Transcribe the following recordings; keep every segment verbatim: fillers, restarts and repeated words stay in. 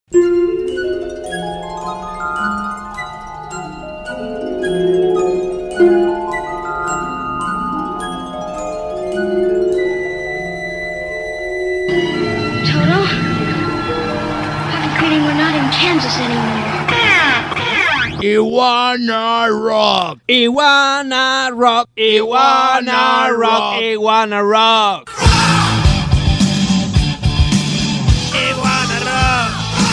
Iguana Rock. Iguana Rock. Iguana Rock. Iguana Rock. Iguana Rock.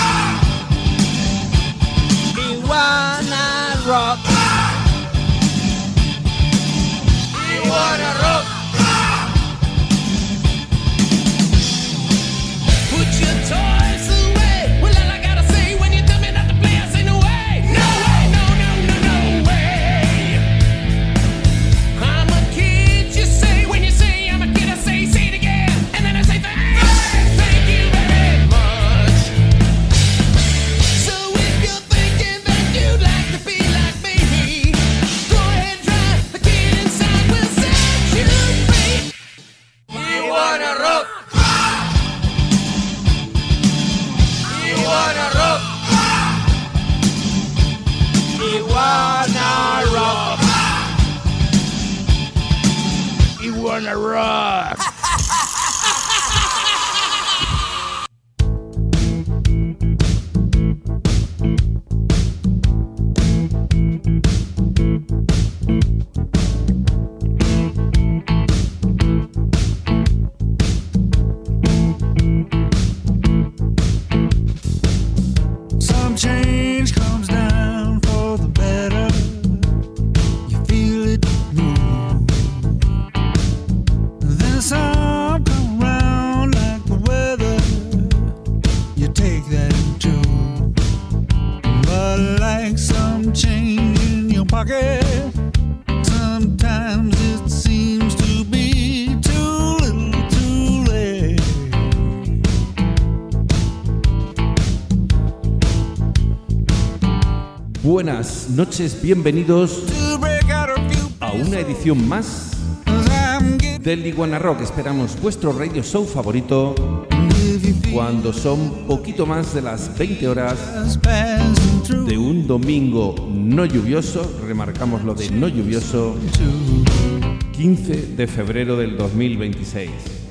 Iguana Rock. Iguana Rock. Put your toys away. Well, all I gotta say when you tell me not to play, I say no way. No way, no, no, no, no way. I'm a kid, you say. When you say I'm a kid, I say, say it again. And then I say thanks. Thank you very much. So if you're thinking that you'd like to be like me, go ahead, try. The kid inside will set you free. Iguana Rock. Iguana Rock. Iguana Rock. Iguana Rock. Some change comes down for the better. You feel it move. Then some come round like the weather. You take that too. But like some change in your pocket, sometimes it seems to be too little too late. Buenas noches, bienvenidos To break out a few a una edición más Cause I'm getting del Iguana Rock. Esperamos vuestro radio show favorito if you feel cuando son poquito más de las veinte horas us passing through de un domingo no lluvioso, remarcamos lo de no lluvioso, quince de febrero del dos mil veintiséis.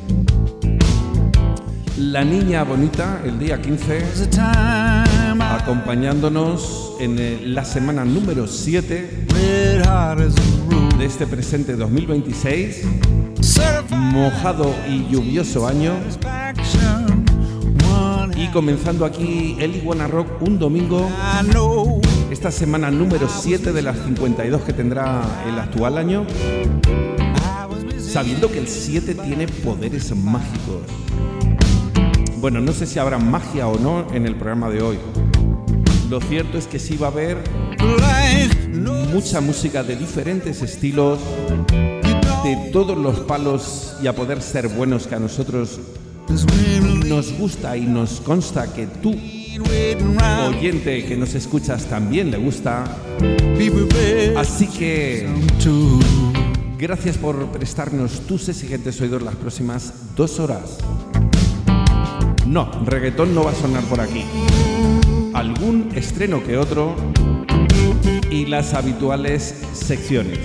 La niña bonita, el día quince, the time I acompañándonos en el- la semana número siete red hot as a rule. de este presente dos mil veintiséis, Certified mojado y lluvioso año, satisfaction, one y comenzando aquí el Iguana Rock un domingo, I know esta semana número siete de las cincuenta y dos que tendrá el actual año, I was busy. sabiendo que el siete tiene poderes mágicos. Bueno, no sé si habrá magia o no en el programa de hoy. Lo cierto es que sí va a haber Like no mucha música de diferentes estilos, de todos los palos y a poder ser buenos, que a nosotros this wind nos gusta y nos consta que tú, waiting round. oyente que nos escuchas, también le gusta. Be prepared Así que to gracias por prestarnos tus exigentes oídos las próximas dos horas. No, reggaetón no va a sonar por aquí. Algún estreno que otro y las habituales secciones.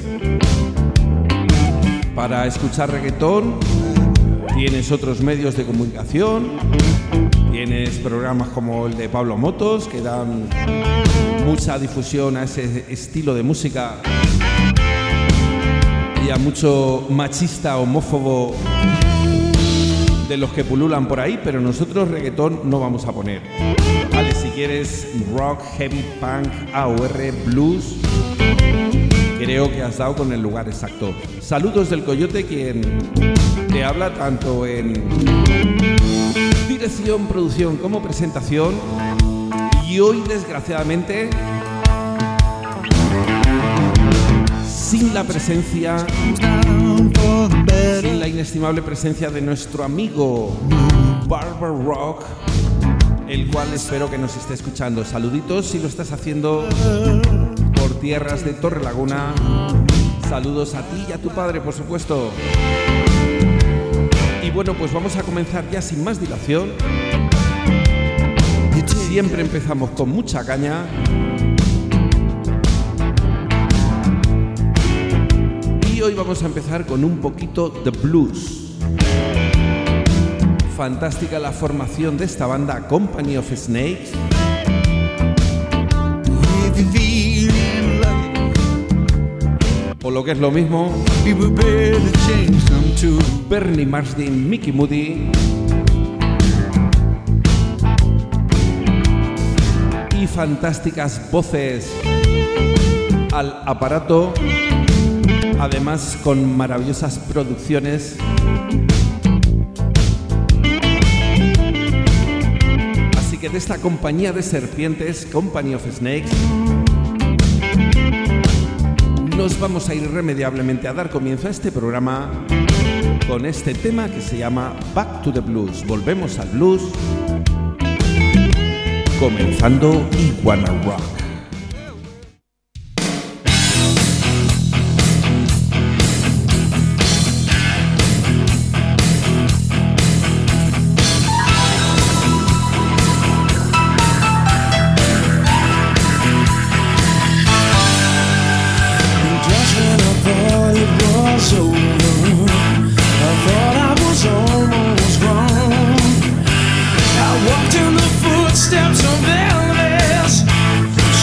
Para escuchar reggaetón tienes otros medios de comunicación, tienes programas como el de Pablo Motos que dan mucha difusión a ese estilo de música y a mucho machista, homófobo de los que pululan por ahí, pero nosotros reggaetón no vamos a poner. Vale, si quieres rock, heavy, punk, A O R, blues, creo que has dado con el lugar exacto. Saludos del Coyote, quien te habla tanto en dirección, producción como presentación. Y hoy, desgraciadamente, sin la presencia, down for the better. sin la inestimable presencia de nuestro amigo Barber Rock, el cual espero que nos esté escuchando. Saluditos si lo estás haciendo por tierras de Torrelaguna. Saludos a ti y a tu padre, por supuesto. Y bueno, pues vamos a comenzar ya sin más dilación. You take Siempre empezamos con mucha caña. Y hoy vamos a empezar con un poquito de blues. Fantástica la formación de esta banda Company of Snakes. O lo que es lo mismo, Bernie Marsden, Mickey Moody y fantásticas voces al aparato, además con maravillosas producciones. Así que de esta compañía de serpientes, Company of Snakes, nos vamos a ir irremediablemente a dar comienzo a este programa con este tema que se llama Back to the Blues. Volvemos al blues, comenzando Iguana Rock. Steps of Elvis,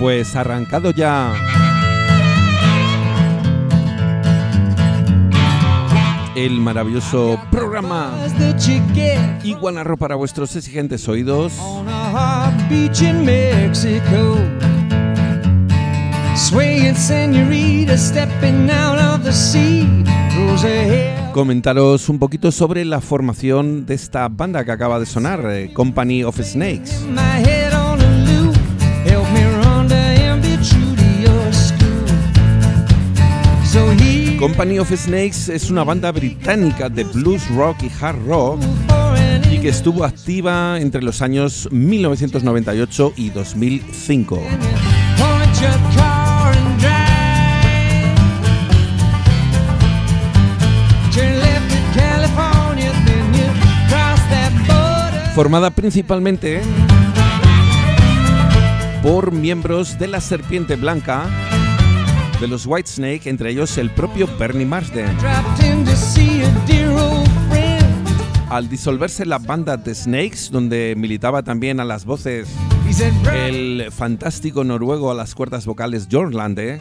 Pues arrancado ya el maravilloso programa Iguana Rock para vuestros exigentes oídos. Comentaros un poquito sobre la formación de esta banda que acaba de sonar, eh, Company of Snakes. Company of Snakes es una banda británica de blues rock y hard rock y que estuvo activa entre los años mil novecientos noventa y ocho y dos mil cinco. Formada principalmente por miembros de la Serpiente Blanca, de los Whitesnake, entre ellos el propio Bernie Marsden. Al disolverse la banda The Snakes, donde militaba también a las voces el fantástico noruego a las cuerdas vocales Jørn Lande,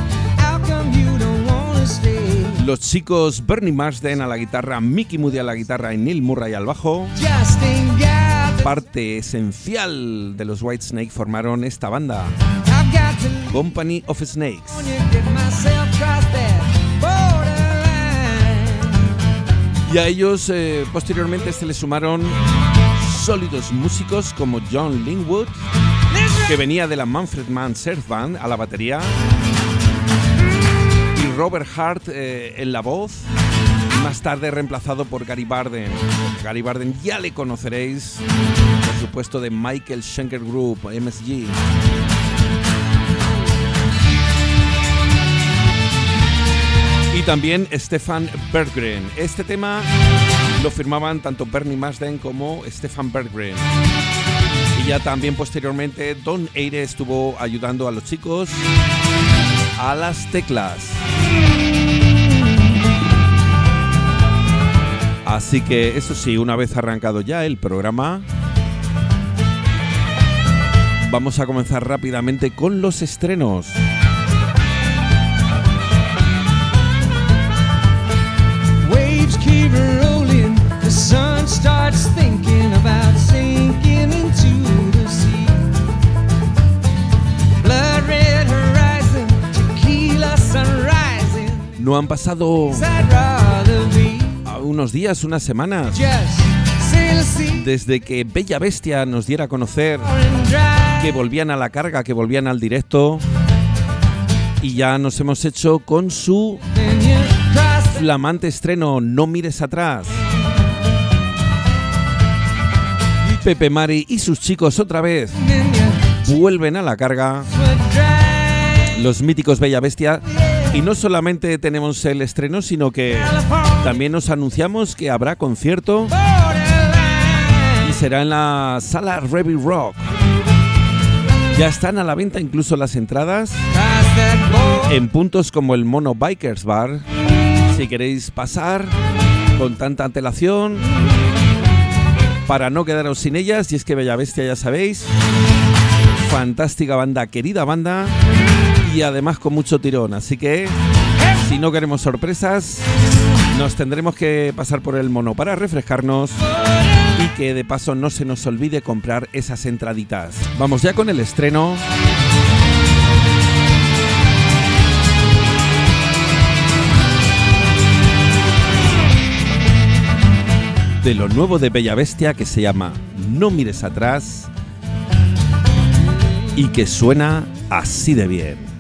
los chicos Bernie Marsden a la guitarra, Mickey Moody a la guitarra y Neil Murray al bajo, parte esencial de los Whitesnake formaron esta banda, Company of Snakes. Y a ellos eh, posteriormente se les sumaron sólidos músicos como John Linwood, que venía de la Manfred Mann Surf Band, a la batería, y Robert Hart eh, en la voz, más tarde reemplazado por Gary Barden. Gary Barden ya le conoceréis, por supuesto, de Michael Schenker Group, M S G. Y también Stefan Berggren. Este tema lo firmaban tanto Bernie Marsden como Stefan Berggren. Y ya también posteriormente Don Eire estuvo ayudando a los chicos a las teclas. Así que eso sí, una vez arrancado ya el programa, vamos a comenzar rápidamente con los estrenos. Keep rolling, the sun starts thinking about sinking into the sea. Blood red horizon, tequila sunrising. No han pasado unos días, unas semanas, desde que Bella Bestia nos diera a conocer que volvían a la carga, que volvían al directo, y ya nos hemos hecho con su flamante estreno, No mires atrás. Pepe Mari y sus chicos otra vez vuelven a la carga, los míticos Bella Bestia, y no solamente tenemos el estreno, sino que también nos anunciamos que habrá concierto y será en la sala Rebel Rock. Ya están a la venta incluso las entradas en puntos como el Mono Bikers Bar. Si queréis pasar con tanta antelación para no quedaros sin ellas, y es que Bella Bestia, ya sabéis, fantástica banda, querida banda, y además con mucho tirón. Así que si no queremos sorpresas, nos tendremos que pasar por el Mono para refrescarnos, y que de paso no se nos olvide comprar esas entraditas. Vamos ya con el estreno. De lo nuevo de Bella Bestia, que se llama No mires atrás y que suena así de bien.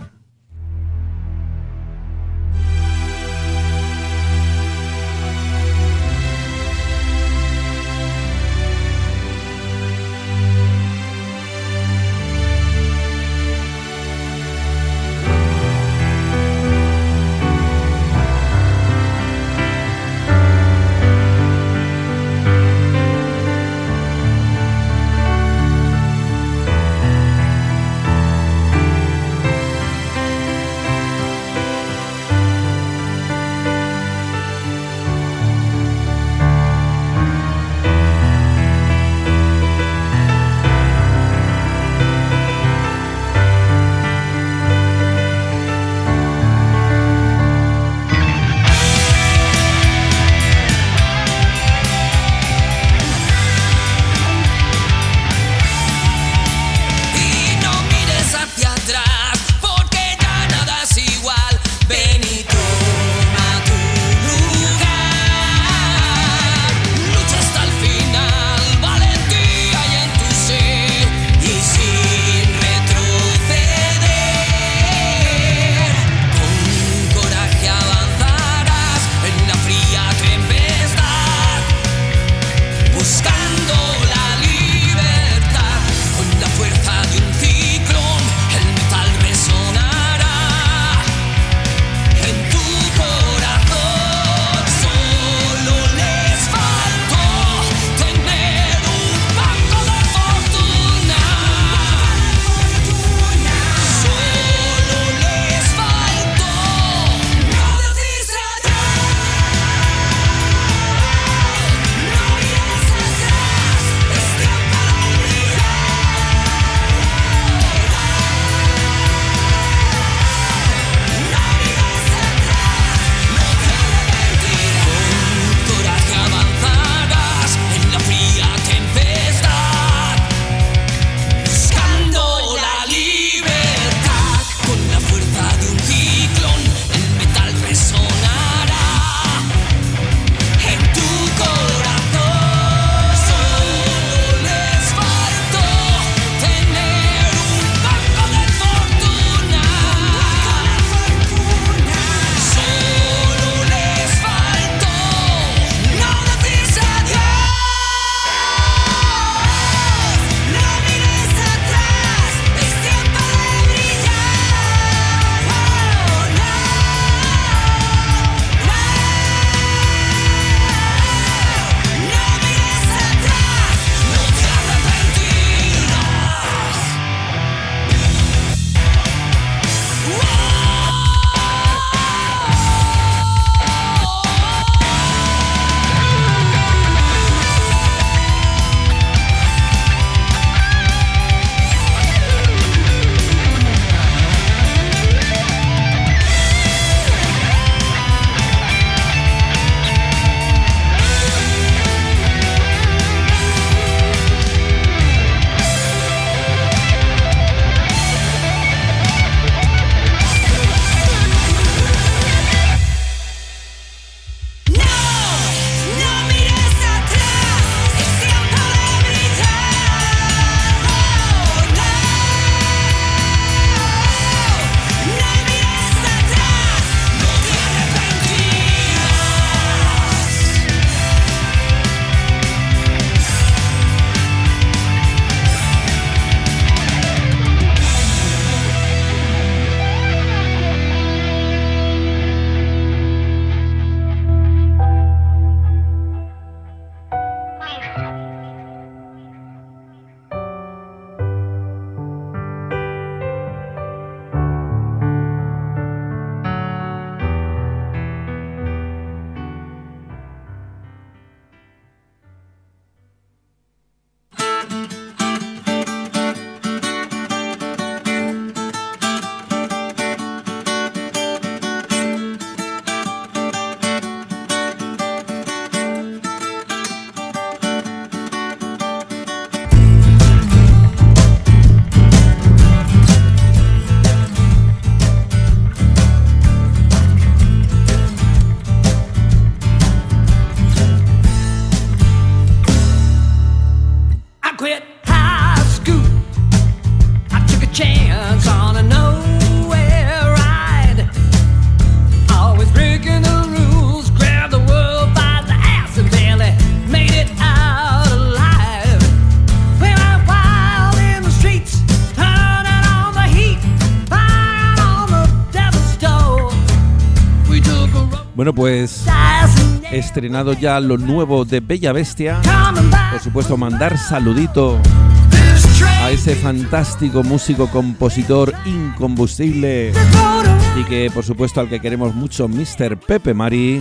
Bueno, pues estrenado ya lo nuevo de Bella Bestia. Por supuesto, mandar saludito a ese fantástico músico, compositor incombustible y que, por supuesto, al que queremos mucho, mister Pepe Mari,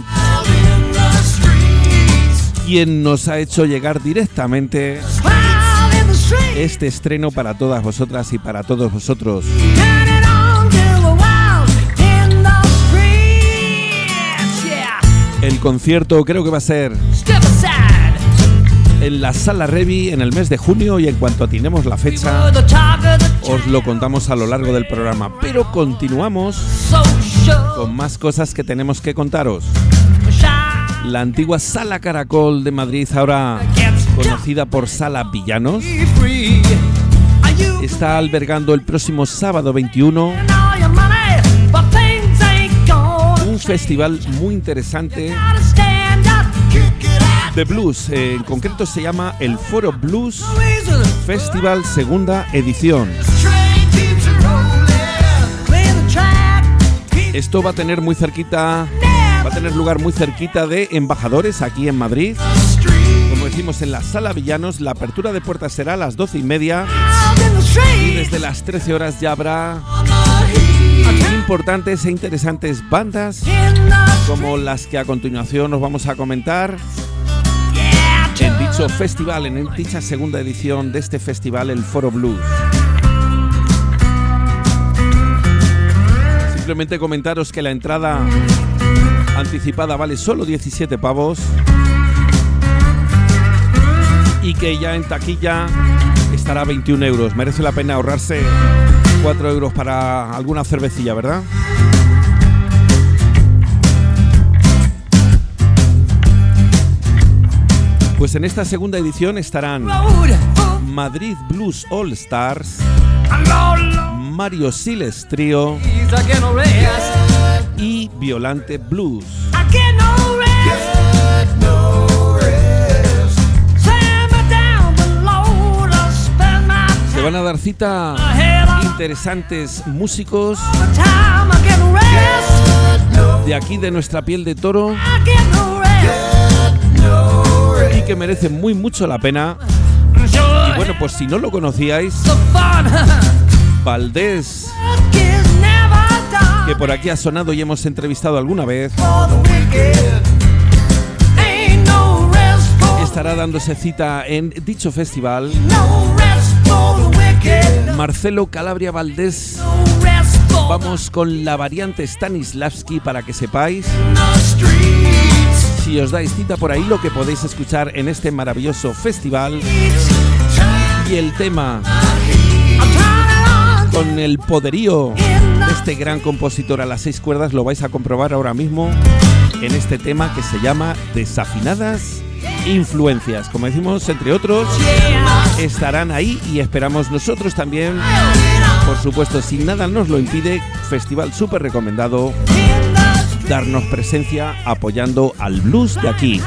quien nos ha hecho llegar directamente este estreno para todas vosotras y para todos vosotros. El concierto creo que va a ser en la Sala Revi en el mes de junio y en cuanto atinemos la fecha os lo contamos a lo largo del programa. Pero continuamos con más cosas que tenemos que contaros. La antigua Sala Caracol de Madrid, ahora conocida por Sala Villanos, está albergando el próximo sábado veintiuno un festival muy interesante de blues. Eh, en concreto se llama el Foro Blues Festival segunda edición. Esto va a tener muy cerquita, va a tener lugar muy cerquita de Embajadores, aquí en Madrid. Como decimos, en la Sala Villanos, la apertura de puertas será a las doce y media y desde las trece horas ya habrá importantes e interesantes bandas como las que a continuación os vamos a comentar en dicho festival, en dicha segunda edición de este festival, el Foro Blues. Simplemente comentaros que la entrada anticipada vale solo diecisiete pavos y que ya en taquilla estará a veintiún euros. Merece la pena ahorrarse cuatro euros para alguna cervecilla, ¿verdad? Pues en esta segunda edición estarán Madrid Blues All Stars, Mario Siles Trio y Violante Blues. Se van a dar cita interesantes músicos de aquí, de nuestra piel de toro, y que merecen muy mucho la pena. Y bueno, pues si no lo conocíais, Valdés, que por aquí ha sonado y hemos entrevistado alguna vez, estará dándose cita en dicho festival. Marcelo Calabria Valdés, vamos con la variante Stanislavski para que sepáis. Si os dais cita por ahí, lo que podéis escuchar en este maravilloso festival. Y el tema con el poderío de este gran compositor a las seis cuerdas lo vais a comprobar ahora mismo en este tema que se llama Desafinadas Influencias. Como decimos, entre otros, estarán ahí y esperamos nosotros también. Por supuesto, si nada nos lo impide, festival súper recomendado, darnos presencia apoyando al blues de aquí.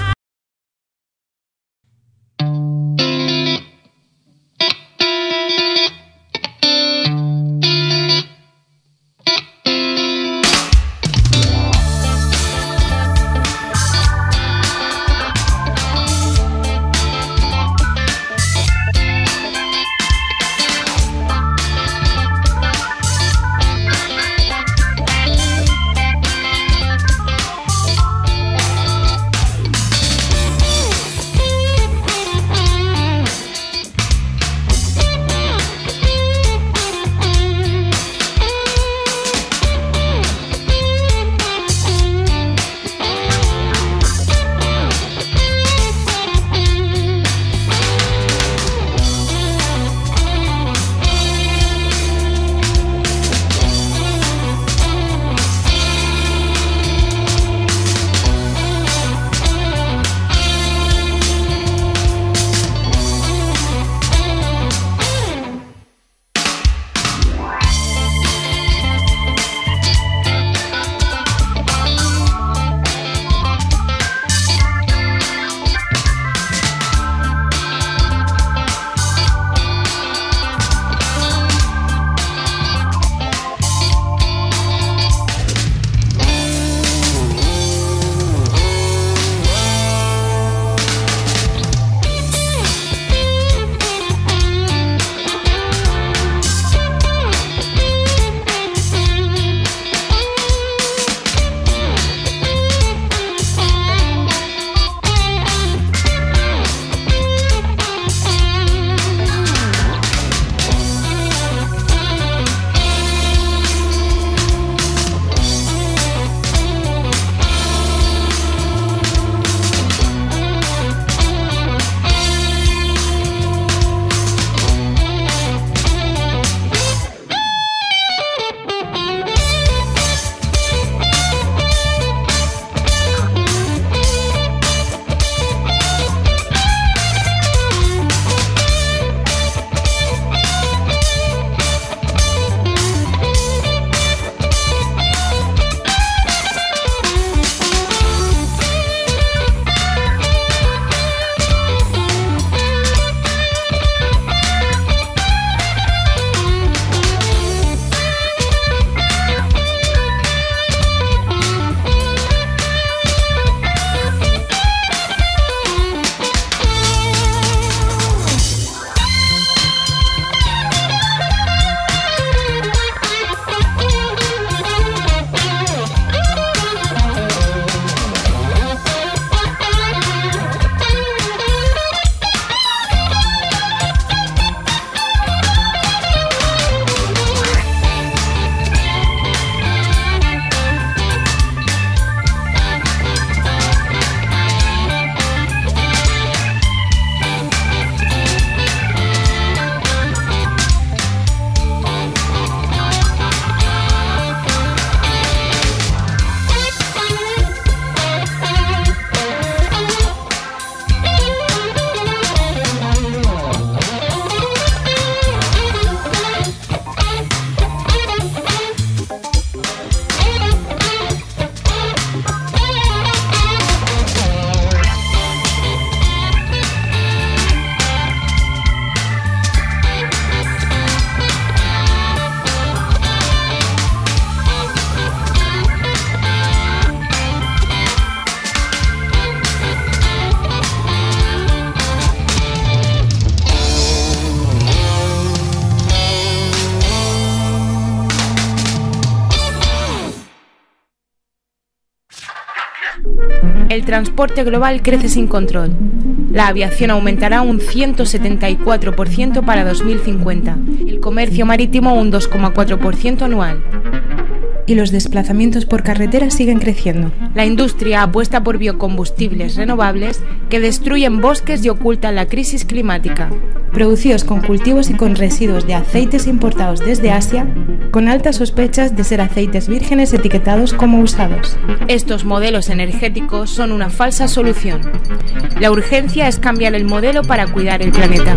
El transporte global crece sin control. La aviación aumentará un ciento setenta y cuatro por ciento para dos mil cincuenta. El comercio marítimo un dos coma cuatro por ciento anual. Y los desplazamientos por carretera siguen creciendo. La industria apuesta por biocombustibles renovables que destruyen bosques y ocultan la crisis climática. Producidos con cultivos y con residuos de aceites importados desde Asia, con altas sospechas de ser aceites vírgenes etiquetados como usados. Estos modelos energéticos son una falsa solución. La urgencia es cambiar el modelo para cuidar el planeta.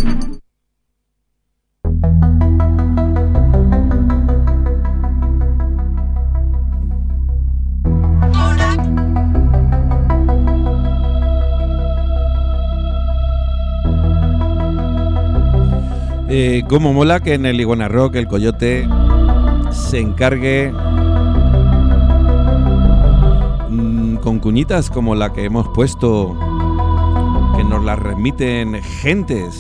Eh, como mola que en el Iguana Rock el Coyote se encargue mmm, con cuñitas como la que hemos puesto, que nos las remiten gentes,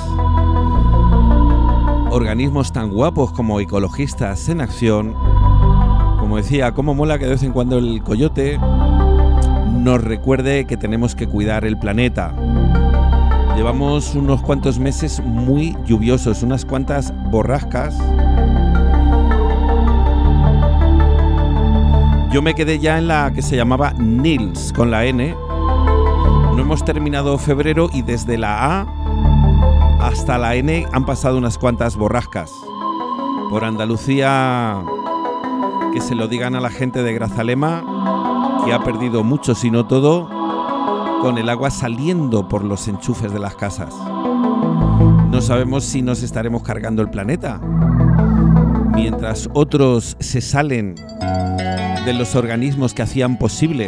organismos tan guapos como Ecologistas en Acción. Como decía, como mola que de vez en cuando el Coyote nos recuerde que tenemos que cuidar el planeta. Llevamos unos cuantos meses muy lluviosos, unas cuantas borrascas. Yo me quedé ya en la que se llamaba Nils, con la N. No hemos terminado febrero y desde la A hasta la N han pasado unas cuantas borrascas. Por Andalucía, que se lo digan a la gente de Grazalema, que ha perdido mucho, si no todo, con el agua saliendo por los enchufes de las casas. No sabemos si nos estaremos cargando el planeta, mientras otros se salen de los organismos que hacían posible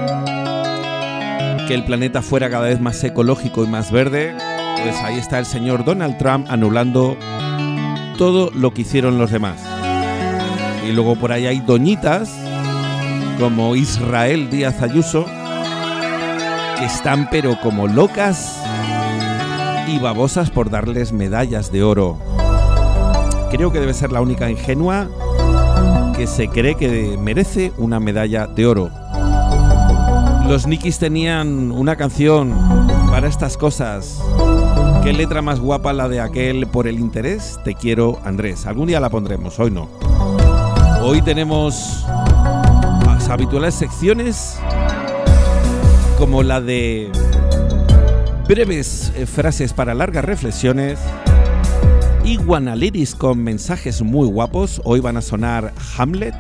que el planeta fuera cada vez más ecológico y más verde. Pues ahí está el señor Donald Trump anulando todo lo que hicieron los demás. Y luego por ahí hay doñitas como Israel Díaz Ayuso, que están pero como locas y babosas por darles medallas de oro. Creo que debe ser la única ingenua que se cree que merece una medalla de oro. Los Nikis tenían una canción para estas cosas. Qué letra más guapa la de aquel Por el interés te quiero, Andrés. Algún día la pondremos, hoy no. Hoy tenemos las habituales secciones como la de breves eh, frases para largas reflexiones, Iguana Lyrics con mensajes muy guapos. Hoy van a sonar Hamlet.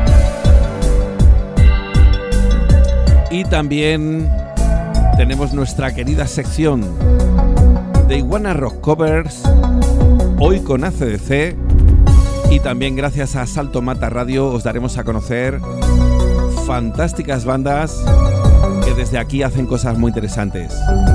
Y también tenemos nuestra querida sección de Iguana Rock Covers, hoy con A C D C. Y también gracias a Salto Mata Radio os daremos a conocer fantásticas bandas que desde aquí hacen cosas muy interesantes.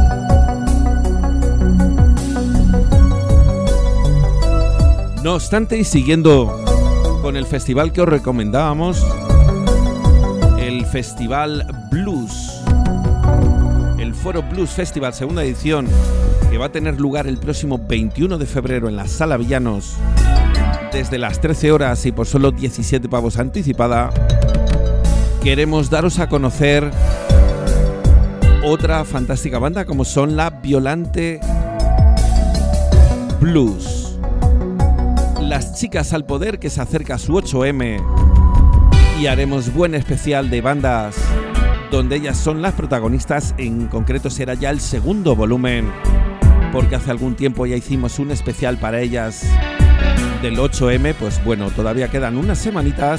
No obstante, y siguiendo con el festival que os recomendábamos, el Festival Blues, el Foro Blues Festival segunda edición, que va a tener lugar el próximo veintiuno de febrero en la Sala Villanos desde las trece horas y por solo diecisiete pavos anticipada, queremos daros a conocer otra fantástica banda como son la Violante Blues. Las Chicas al Poder, que se acerca a su ocho eme, y haremos buen especial de bandas donde ellas son las protagonistas. En concreto será ya el segundo volumen, porque hace algún tiempo ya hicimos un especial para ellas del ocho eme. Pues bueno, todavía quedan unas semanitas,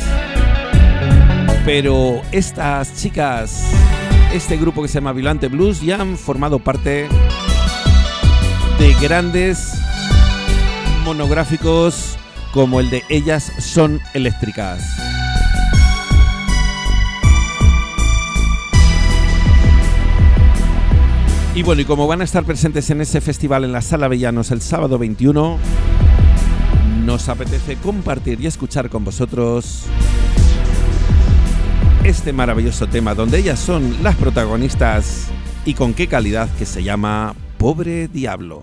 pero estas chicas, este grupo que se llama Violante Blues, ya han formado parte de grandes monográficos como el de Ellas son eléctricas. Y bueno, y como van a estar presentes en ese festival en la Sala Villanos el sábado veintiuno, nos apetece compartir y escuchar con vosotros este maravilloso tema donde ellas son las protagonistas y con qué calidad, que se llama Pobre Diablo.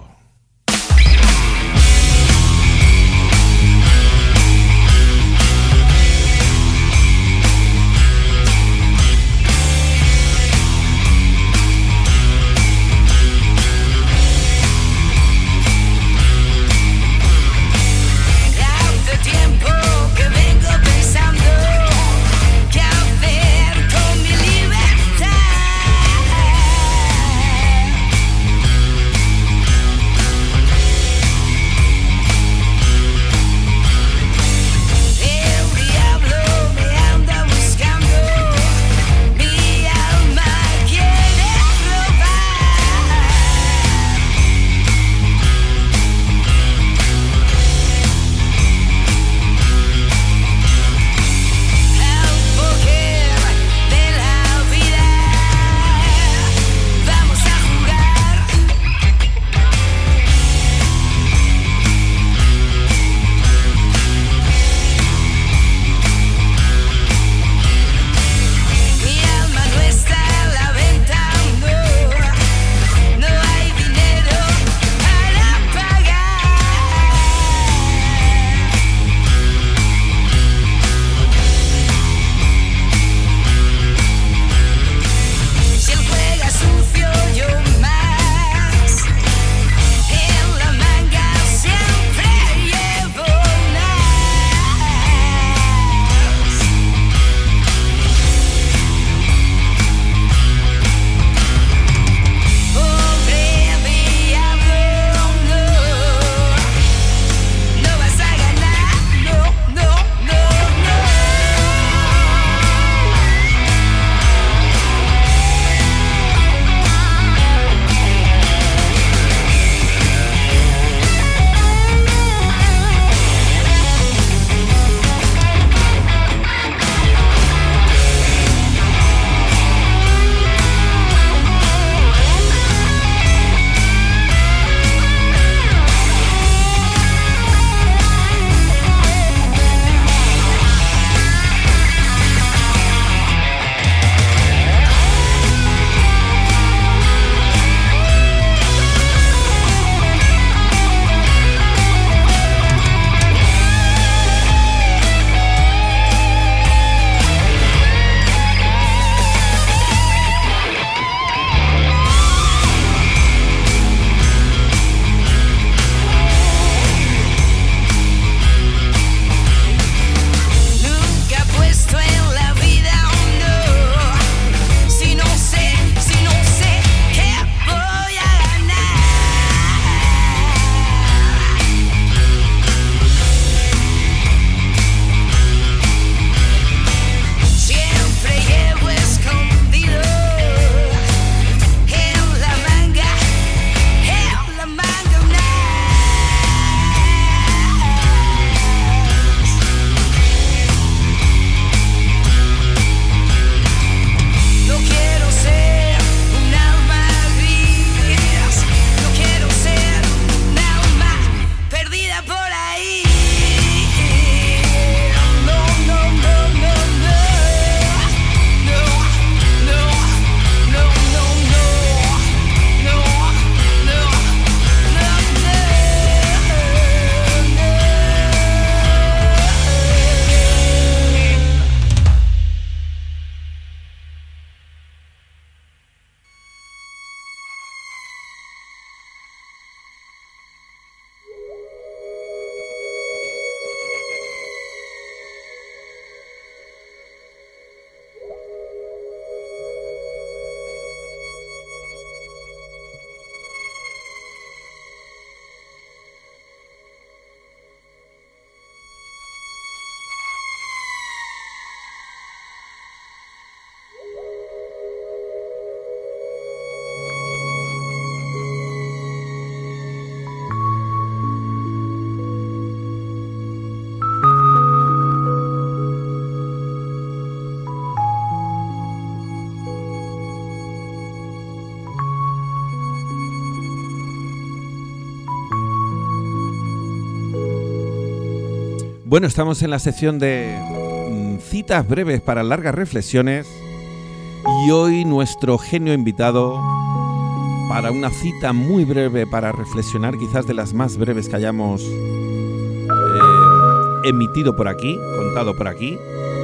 Bueno, estamos en la sección de mm, citas breves para largas reflexiones y hoy nuestro genio invitado para una cita muy breve para reflexionar, quizás de las más breves que hayamos eh, emitido por aquí, contado por aquí,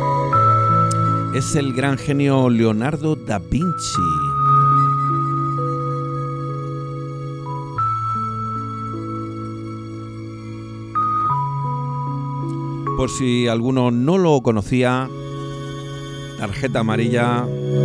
es el gran genio Leonardo da Vinci. Por si alguno no lo conocía, tarjeta amarilla.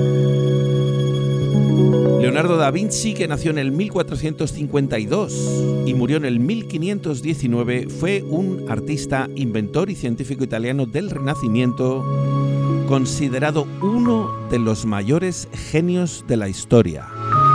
Leonardo da Vinci, que nació en el mil cuatrocientos cincuenta y dos y murió en el mil quinientos diecinueve, fue un artista, inventor y científico italiano del Renacimiento, considerado uno de los mayores genios de la historia.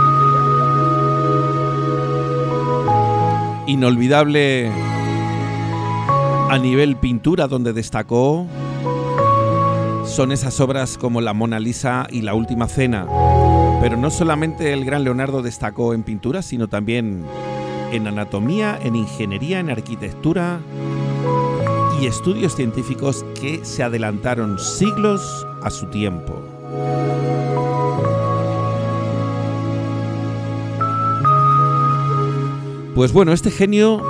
Inolvidable a nivel pintura, donde destacó son esas obras como la Mona Lisa y la Última Cena. Pero no solamente el gran Leonardo destacó en pintura, sino también en anatomía, en ingeniería, en arquitectura y estudios científicos que se adelantaron siglos a su tiempo. Pues bueno, este genio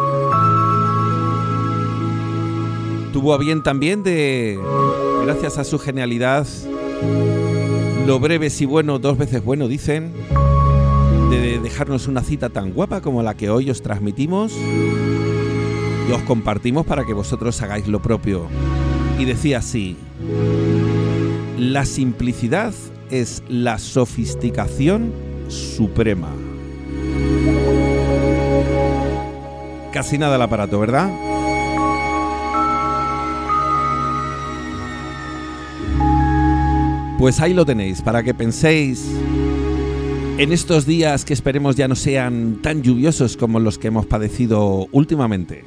tuvo a bien también de, gracias a su genialidad, lo breve es y bueno, dos veces bueno, dicen, de dejarnos una cita tan guapa como la que hoy os transmitimos y os compartimos para que vosotros hagáis lo propio. Y decía así: la simplicidad es la sofisticación suprema. Casi nada el aparato, ¿verdad? Pues ahí lo tenéis, para que penséis en estos días que esperemos ya no sean tan lluviosos como los que hemos padecido últimamente.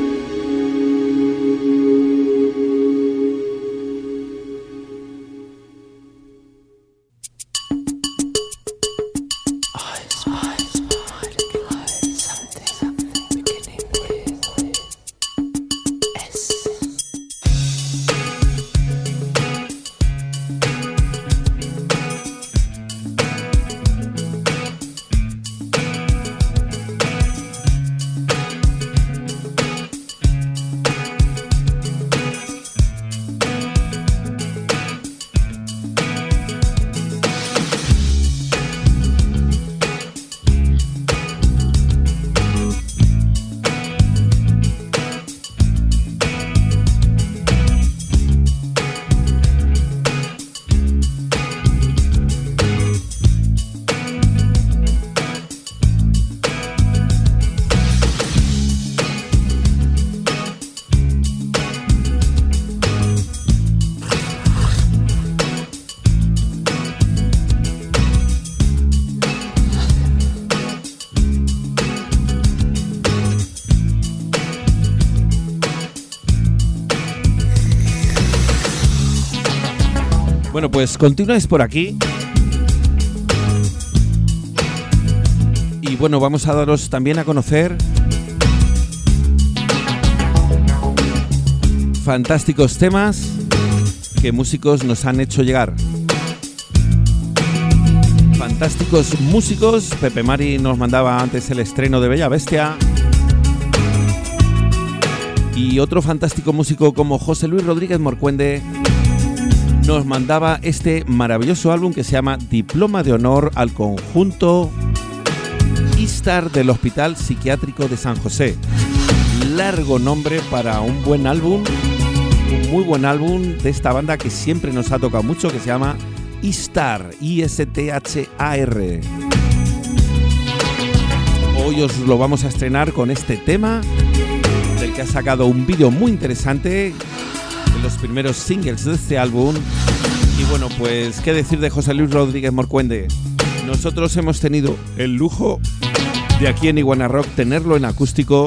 Bueno, pues continuáis por aquí. Y bueno, vamos a daros también a conocer fantásticos temas que músicos nos han hecho llegar. Fantásticos músicos. Pepe Mari nos mandaba antes el estreno de Bella Bestia. Y otro fantástico músico como José Luis Rodríguez Morcuende nos mandaba este maravilloso álbum que se llama Diploma de Honor al conjunto Istar del Hospital Psiquiátrico de San José. Largo nombre para un buen álbum, un muy buen álbum de esta banda que siempre nos ha tocado mucho, que se llama Istar, I S T H A R. Hoy os lo vamos a estrenar con este tema, del que ha sacado un vídeo muy interesante, los primeros singles de este álbum. Y bueno, pues qué decir de José Luis Rodríguez Morcuende. Nosotros hemos tenido el lujo de aquí en Iguana Rock tenerlo en acústico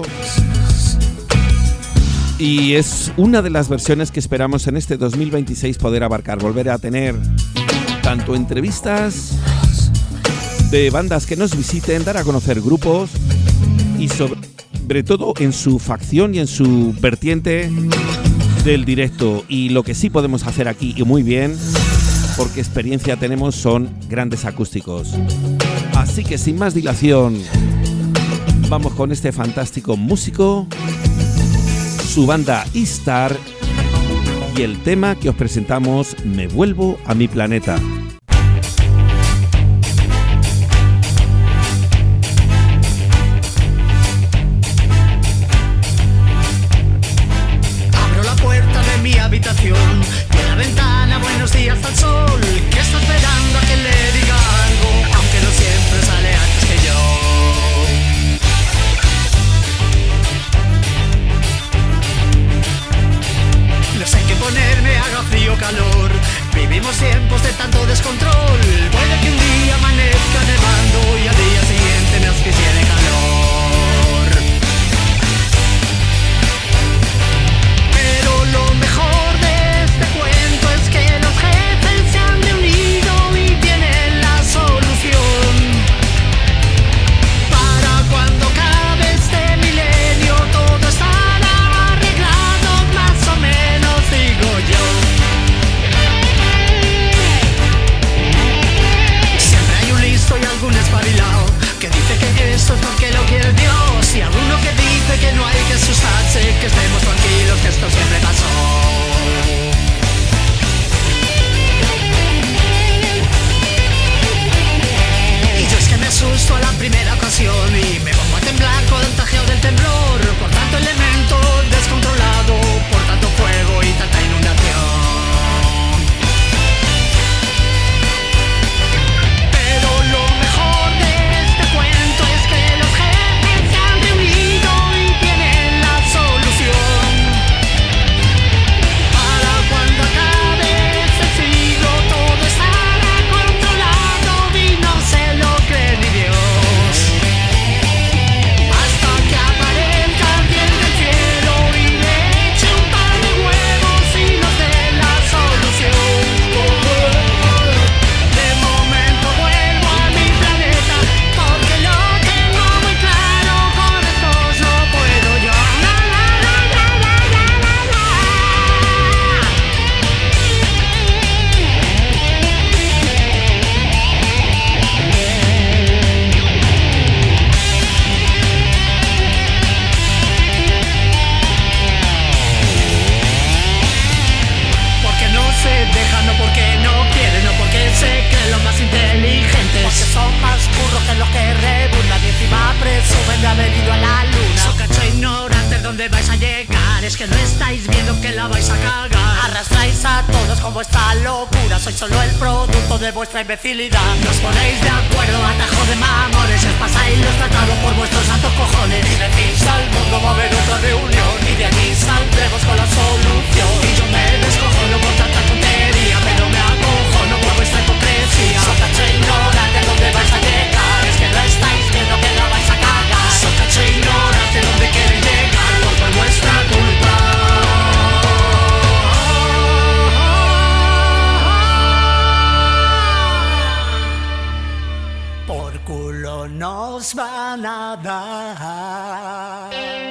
y es una de las versiones que esperamos en este dos mil veintiséis poder abarcar, volver a tener tanto entrevistas de bandas que nos visiten, dar a conocer grupos y sobre todo en su facción y en su vertiente del directo, y lo que sí podemos hacer aquí y muy bien, porque experiencia tenemos, son grandes acústicos. Así que sin más dilación, vamos con este fantástico músico, su banda E-Star y el tema que os presentamos, Me vuelvo a mi planeta. Habitación, y en la ventana buenos días al sol, que está esperando a que le diga algo, aunque no siempre sale antes que yo. No sé qué ponerme, haga frío o calor, vivimos tiempos de tanto descontrol, puede que un día amanezca nevando y al día siguiente me asfixie de calor. Pero lo mejor esto es porque lo quiere Dios, y alguno que dice que no hay que asustarse, que estemos tranquilos, que esto siempre pasó. Y yo es que me asusto a la primera ocasión y me pongo a temblar contagiado del temblor, por tanto elemento descontrolado, por tanto fuego y tanta inundación. Pero lo mejor de este cuento es que los jefes se han reunido y tienen la solución. Para cuando acabe este siglo todo estará controlado y no se lo cree ni Dios. Hasta que aparezca alguien del cielo y le eche un par de huevos y nos dé la solución. De momento vuelvo a mi planeta porque lo tengo muy claro, con estos no puedo yo. La, la, la, la, la, la, la, la. Porque no se deja, no porque no quiere, no porque se creen los más inteligentes, porque son más burros que los que rebundan y encima presumen de haber ido a la luna. So cacho ignorantes, ¿dónde vais a llegar? Es que no estáis viendo que la vais a cagar. Arrastráis a todos con vuestra locura, sois solo el producto de vuestra imbecilidad. Nos ponéis de acuerdo, atajo de mamones, os pasáis los tratados por vuestros santos cojones. Y decís al mundo va a haber otra reunión y de aquí saldremos con la solución. Y yo me descojono por tanta tontería, pero me acojono por vuestra hipocresía. So cacho ignorante, ¿dónde vais a llegar? Es que no estáis viendo que la vais a cagar. So cacho ignorante, ¿dónde queréis llegar? Por por vuestra culpa. Por culo nos van a dar.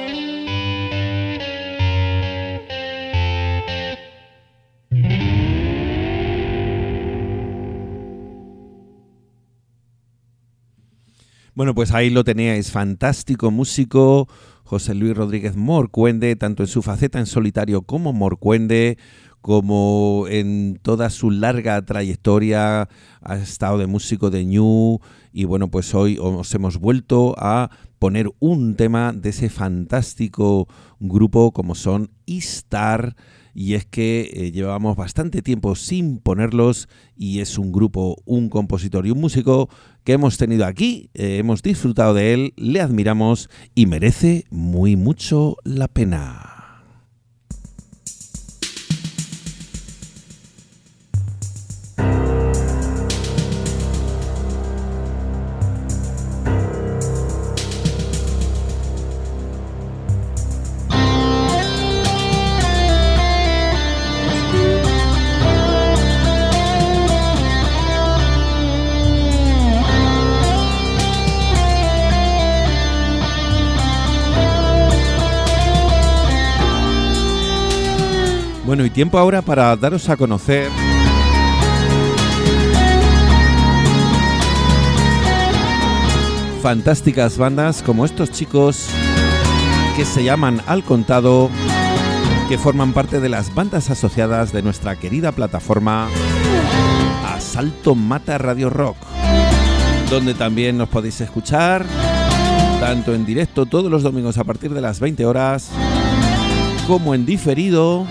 Bueno, pues ahí lo teníais, fantástico músico José Luis Rodríguez Morcuende, tanto en su faceta en solitario como Morcuende, como en toda su larga trayectoria ha estado de músico de ñu, y bueno, pues hoy os hemos vuelto a poner un tema de ese fantástico grupo como son E-Star, y es que eh, llevábamos bastante tiempo sin ponerlos, y es un grupo, un compositor y un músico que hemos tenido aquí, eh, hemos disfrutado de él, le admiramos y merece muy mucho la pena. Thank Bueno, y tiempo ahora para daros a conocer fantásticas bandas como estos chicos que se llaman Al Contado, que forman parte de las bandas asociadas de nuestra querida plataforma Asalto Mata Radio Rock, donde también nos podéis escuchar tanto en directo todos los domingos a partir de las veinte horas como en diferido,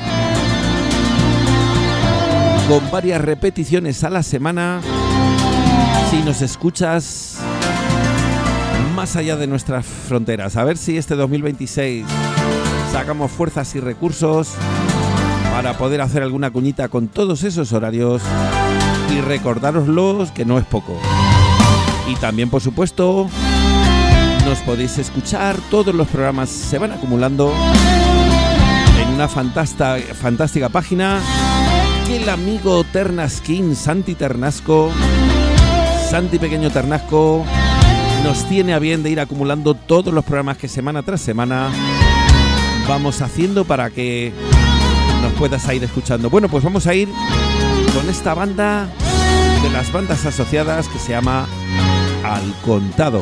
con varias repeticiones a la semana si nos escuchas más allá de nuestras fronteras. A ver si este dos mil veintiséis sacamos fuerzas y recursos para poder hacer alguna cuñita con todos esos horarios y recordároslos, que no es poco. Y también, por supuesto, nos podéis escuchar, todos los programas se van acumulando en una fantástica, fantástica página que el amigo Ternasquín, Santi Ternasco, Santi Pequeño Ternasco, nos tiene a bien de ir acumulando todos los programas que semana tras semana vamos haciendo para que nos puedas ir escuchando. Bueno, pues vamos a ir con esta banda de las bandas asociadas que se llama Al Contado.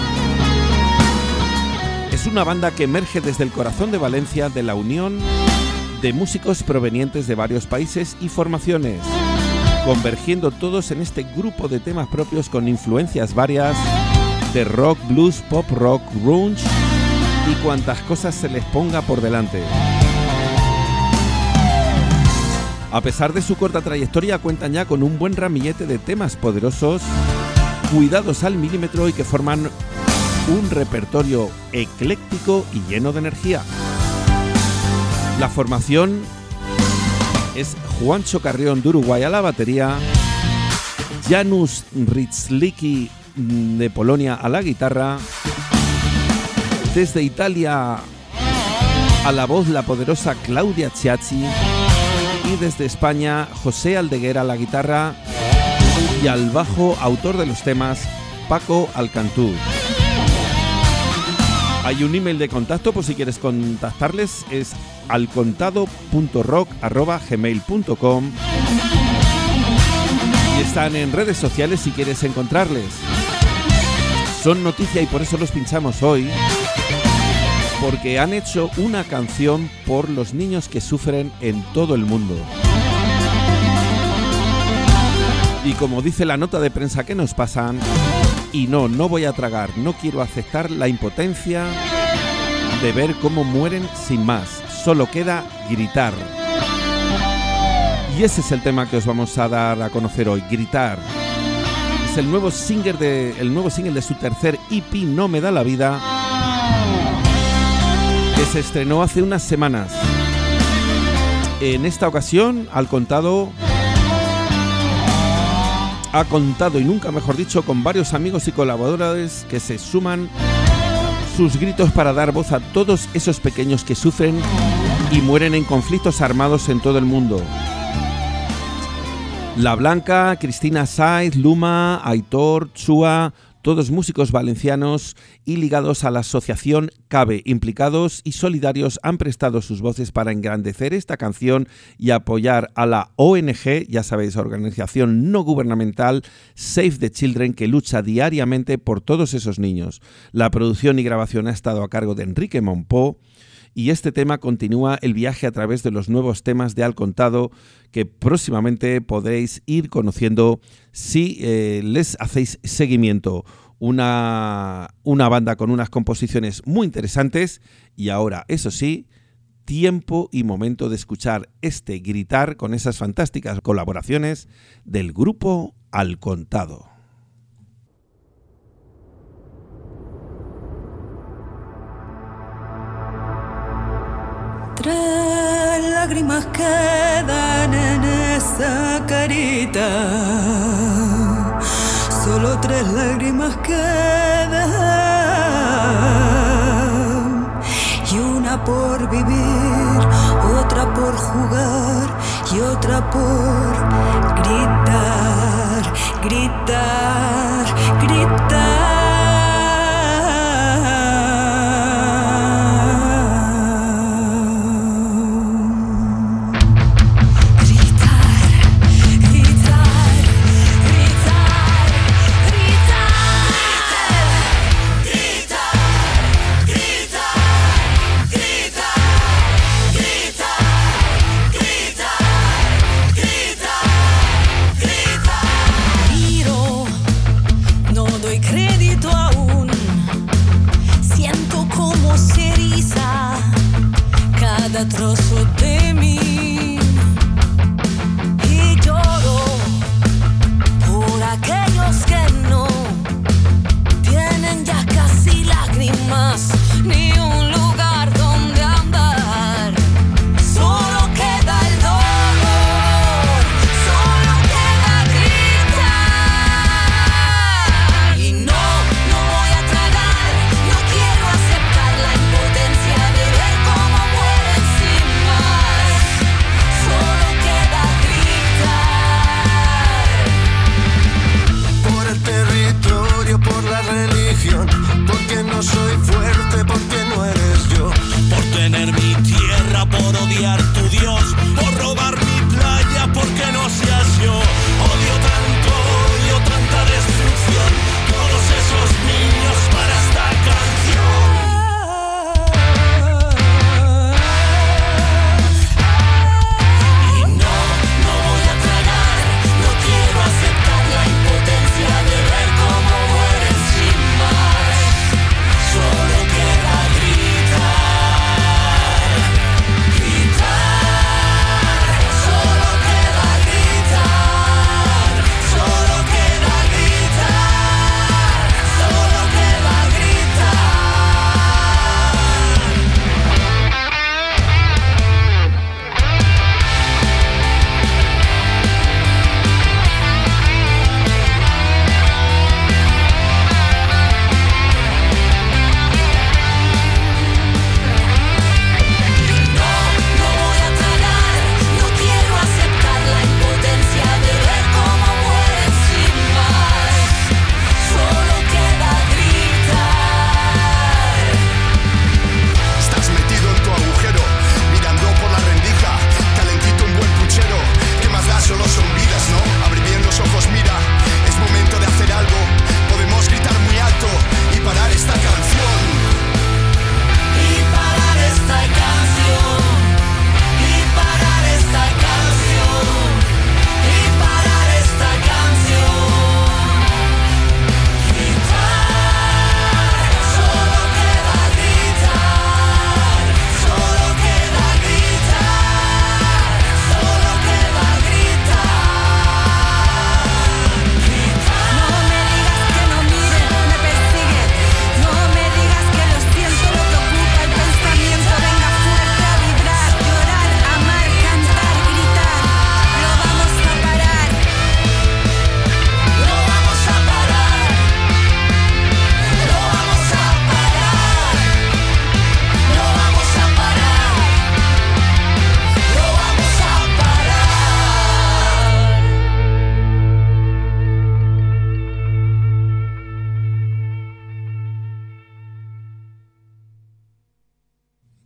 Es una banda que emerge desde el corazón de Valencia, de la unión de músicos provenientes de varios países y formaciones, convergiendo todos en este grupo de temas propios con influencias varias de rock, blues, pop rock, grunge y cuantas cosas se les ponga por delante. A pesar de su corta trayectoria, cuentan ya con un buen ramillete de temas poderosos, cuidados al milímetro y que forman un repertorio ecléctico y lleno de energía. La formación es Juancho Carrión de Uruguay a la batería, Janusz Ritzlicki de Polonia a la guitarra, desde Italia a la voz la poderosa Claudia Chiazzi y desde España José Aldeguer a la guitarra y al bajo, autor de los temas, Paco Alcantú. Hay un email de contacto por si quieres contactarles, es alcontado punto rock arroba gmail punto com, y están en redes sociales si quieres encontrarles. Son noticia y por eso los pinchamos hoy, porque han hecho una canción por los niños que sufren en todo el mundo. Y como dice la nota de prensa que nos pasan, y no, no voy a tragar, no quiero aceptar la impotencia de ver cómo mueren sin más, solo queda gritar. Y ese es el tema que os vamos a dar a conocer hoy, Gritar. Es el nuevo single de, el nuevo single de su tercer E P, No me da la vida, que se estrenó hace unas semanas. En esta ocasión, Al Contado ha contado, y nunca mejor dicho, con varios amigos y colaboradores que se suman sus gritos para dar voz a todos esos pequeños que sufren y mueren en conflictos armados en todo el mundo. La Blanca, Cristina Saiz, Luma, Aitor, Chua, todos músicos valencianos y ligados a la asociación CABE, implicados y solidarios, han prestado sus voces para engrandecer esta canción y apoyar a la O N G, ya sabéis, organización no gubernamental Save the Children, que lucha diariamente por todos esos niños. La producción y grabación ha estado a cargo de Enrique Monpó, y este tema continúa el viaje a través de los nuevos temas de Al Contado, que próximamente podréis ir conociendo si eh, les hacéis seguimiento. Una, una banda con unas composiciones muy interesantes. Y ahora, eso sí, tiempo y momento de escuchar este Gritar con esas fantásticas colaboraciones del grupo Al Contado. Tres lágrimas quedan en esa carita, solo tres lágrimas quedan, y una por vivir, otra por jugar y otra por gritar, gritar, gritar.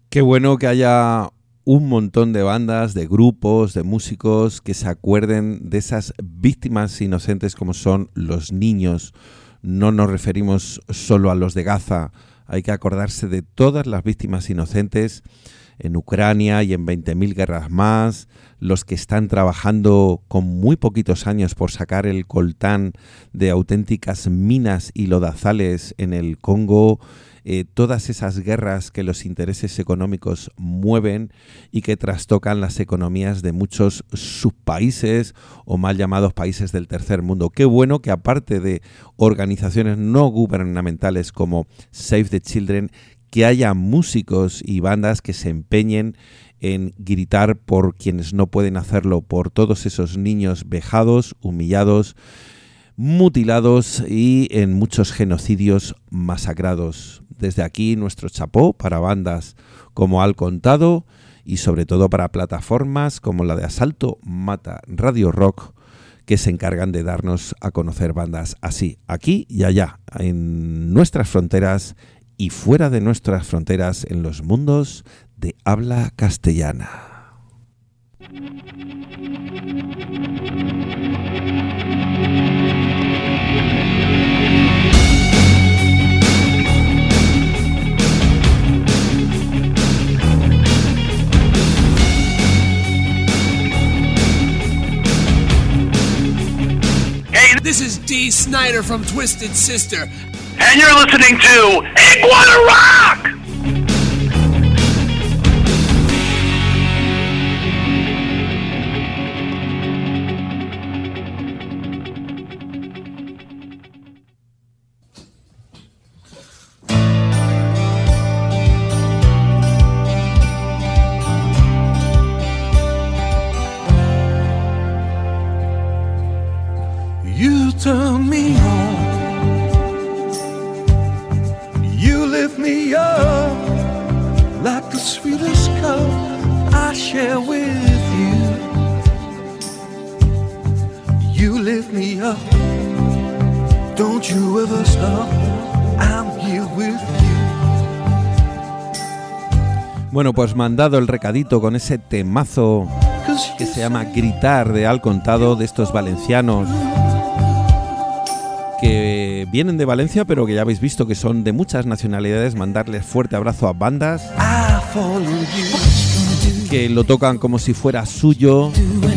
Qué bueno que haya un montón de bandas, de grupos, de músicos que se acuerden de esas víctimas inocentes como son los niños. No nos referimos solo a los de Gaza, hay que acordarse de todas las víctimas inocentes en Ucrania y en veinte mil guerras más, los que están trabajando con muy poquitos años por sacar el coltán de auténticas minas y lodazales en el Congo, eh, todas esas guerras que los intereses económicos mueven y que trastocan las economías de muchos subpaíses o mal llamados países del tercer mundo. Qué bueno que aparte de organizaciones no gubernamentales como Save the Children, que haya músicos y bandas que se empeñen en gritar por quienes no pueden hacerlo, por todos esos niños vejados, humillados, mutilados y en muchos genocidios masacrados. Desde aquí nuestro chapó para bandas como Al Contado y sobre todo para plataformas como la de Asalto Mata Radio Rock, que se encargan de darnos a conocer bandas así, aquí y allá, en nuestras fronteras y fuera de nuestras fronteras, en los mundos de habla castellana. Hey, this is Dee Snider from Twisted Sister. And you're listening to Iguana Rock! You turn me on, you lift me up like the sweetest cup I share with you. You lift me up, don't you ever stop, I'm here with you. Bueno, pues mandado el recadito con ese temazo que se llama Gritar de Al Contado, de estos valencianos que vienen de Valencia, pero que ya habéis visto que son de muchas nacionalidades. Mandarles fuerte abrazo a bandas que lo tocan como si fuera suyo,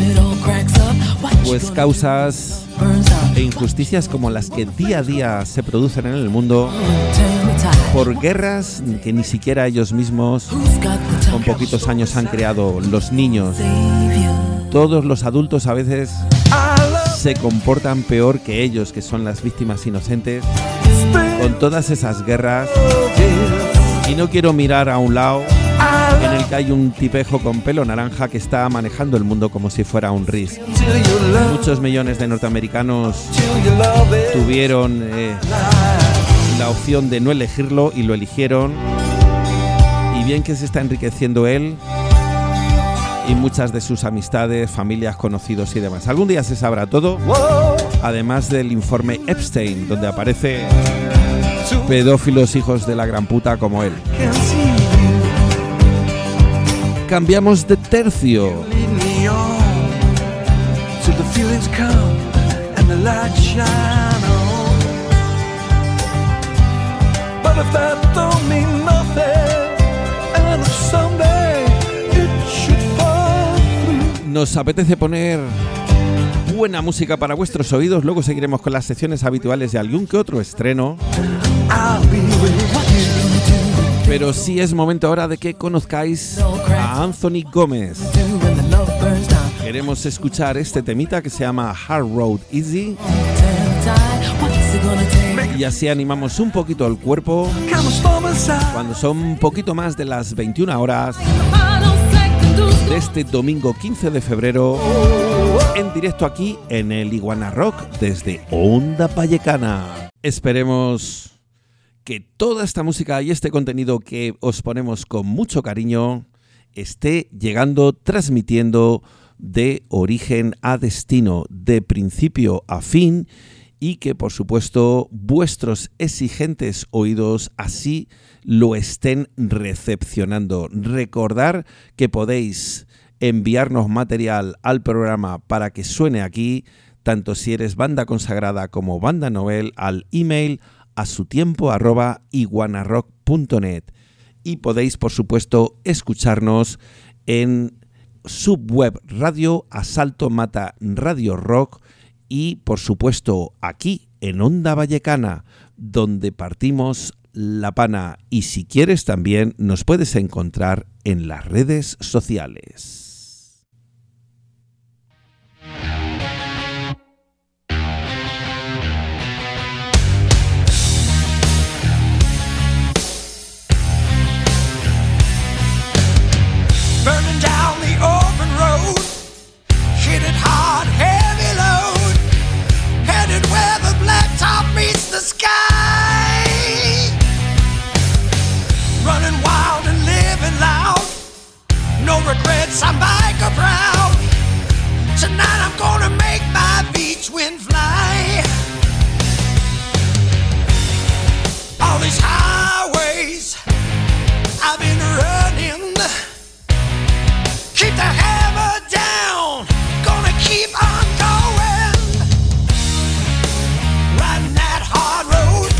pues causas e injusticias como las que día a día se producen en el mundo por guerras que ni siquiera ellos mismos con poquitos años han creado. Los niños, todos los adultos a veces se comportan peor que ellos, que son las víctimas inocentes, con todas esas guerras. Y no quiero mirar a un lado en el que hay un tipejo con pelo naranja que está manejando el mundo como si fuera un R I S. Muchos millones de norteamericanos tuvieron eh, la opción de no elegirlo y lo eligieron. Y bien que se está enriqueciendo él y muchas de sus amistades, familias, conocidos y demás. Algún día se sabrá todo, además del informe Epstein, donde aparece pedófilos hijos de la gran puta como él. Cambiamos de tercio. Nos apetece poner buena música para vuestros oídos, luego seguiremos con las secciones habituales de algún que otro estreno. Pero sí es momento ahora de que conozcáis a Anthony Gómez. Queremos escuchar este temita que se llama Hard Road Easy y así animamos un poquito el cuerpo cuando son un poquito más de las veintiuna horas de este domingo quince de febrero, en directo aquí en el Iguana Rock desde Onda Vallecana. Esperemos que toda esta música y este contenido que os ponemos con mucho cariño esté llegando, transmitiendo de origen a destino, de principio a fin, y que por supuesto vuestros exigentes oídos así lo estén recepcionando. Recordar que podéis enviarnos material al programa para que suene aquí, tanto si eres banda consagrada como banda novel, al email a su tiempo arroba iguanarock punto net, y podéis por supuesto escucharnos en Subweb Radio, Asalto Mata Radio Rock, y por supuesto aquí en Onda Vallecana, donde partimos la pana. Y si quieres también nos puedes encontrar en las redes sociales. Burning down the open road, hit it hard, heavy load, headed where the blacktop meets the sky. Running wild and living loud, no regrets, I'm biker proud. Tonight I'm gonna make my beach wind fly. All these highways I've been running, keep the hammer down, gonna keep on going. Riding that hard road,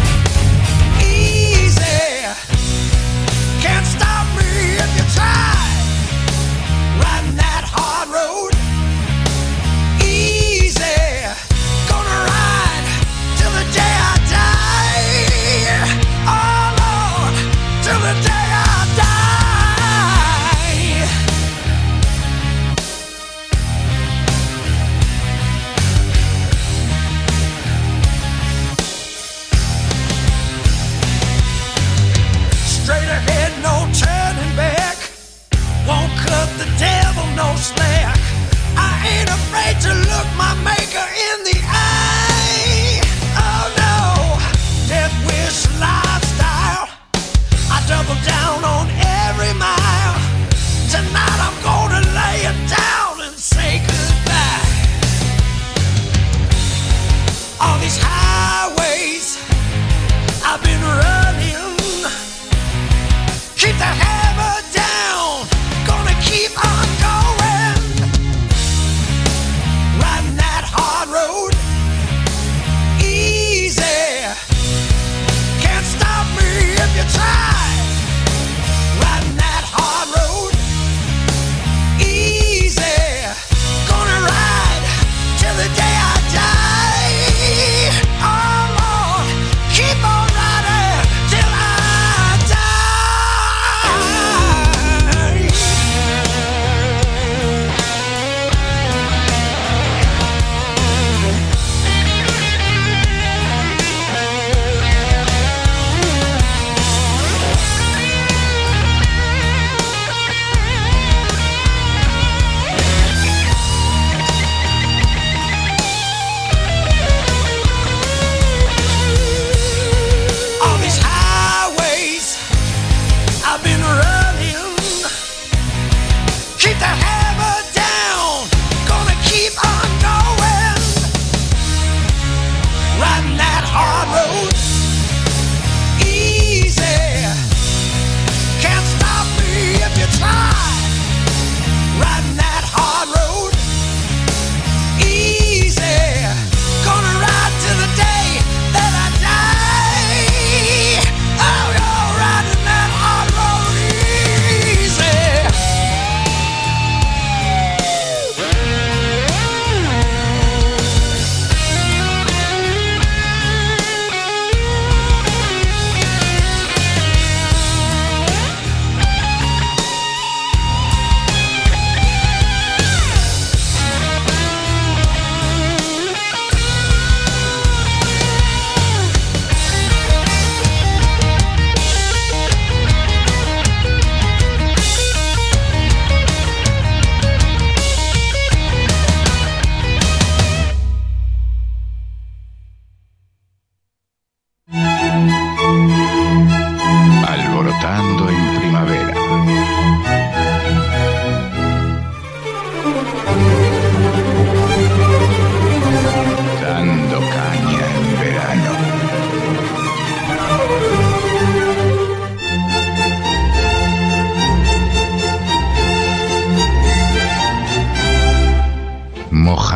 easy, can't stop me if you try. Riding that hard road, easy, gonna ride till the day I die. Oh Lord, till the day I die. Straight ahead, no turning back. Won't cut the devil no slack. I ain't afraid to look my maker in the eye. Oh no, death wish lifestyle. I double down on every mile. Tonight I'm gonna lay it down and say goodbye. All these highways I've been running, keep the hammer down, gonna keep on going. Riding that hard road, easy, can't stop me if you try. Riding that hard road, easy, gonna ride till the day I die. Oh Lord, keep on riding till I die.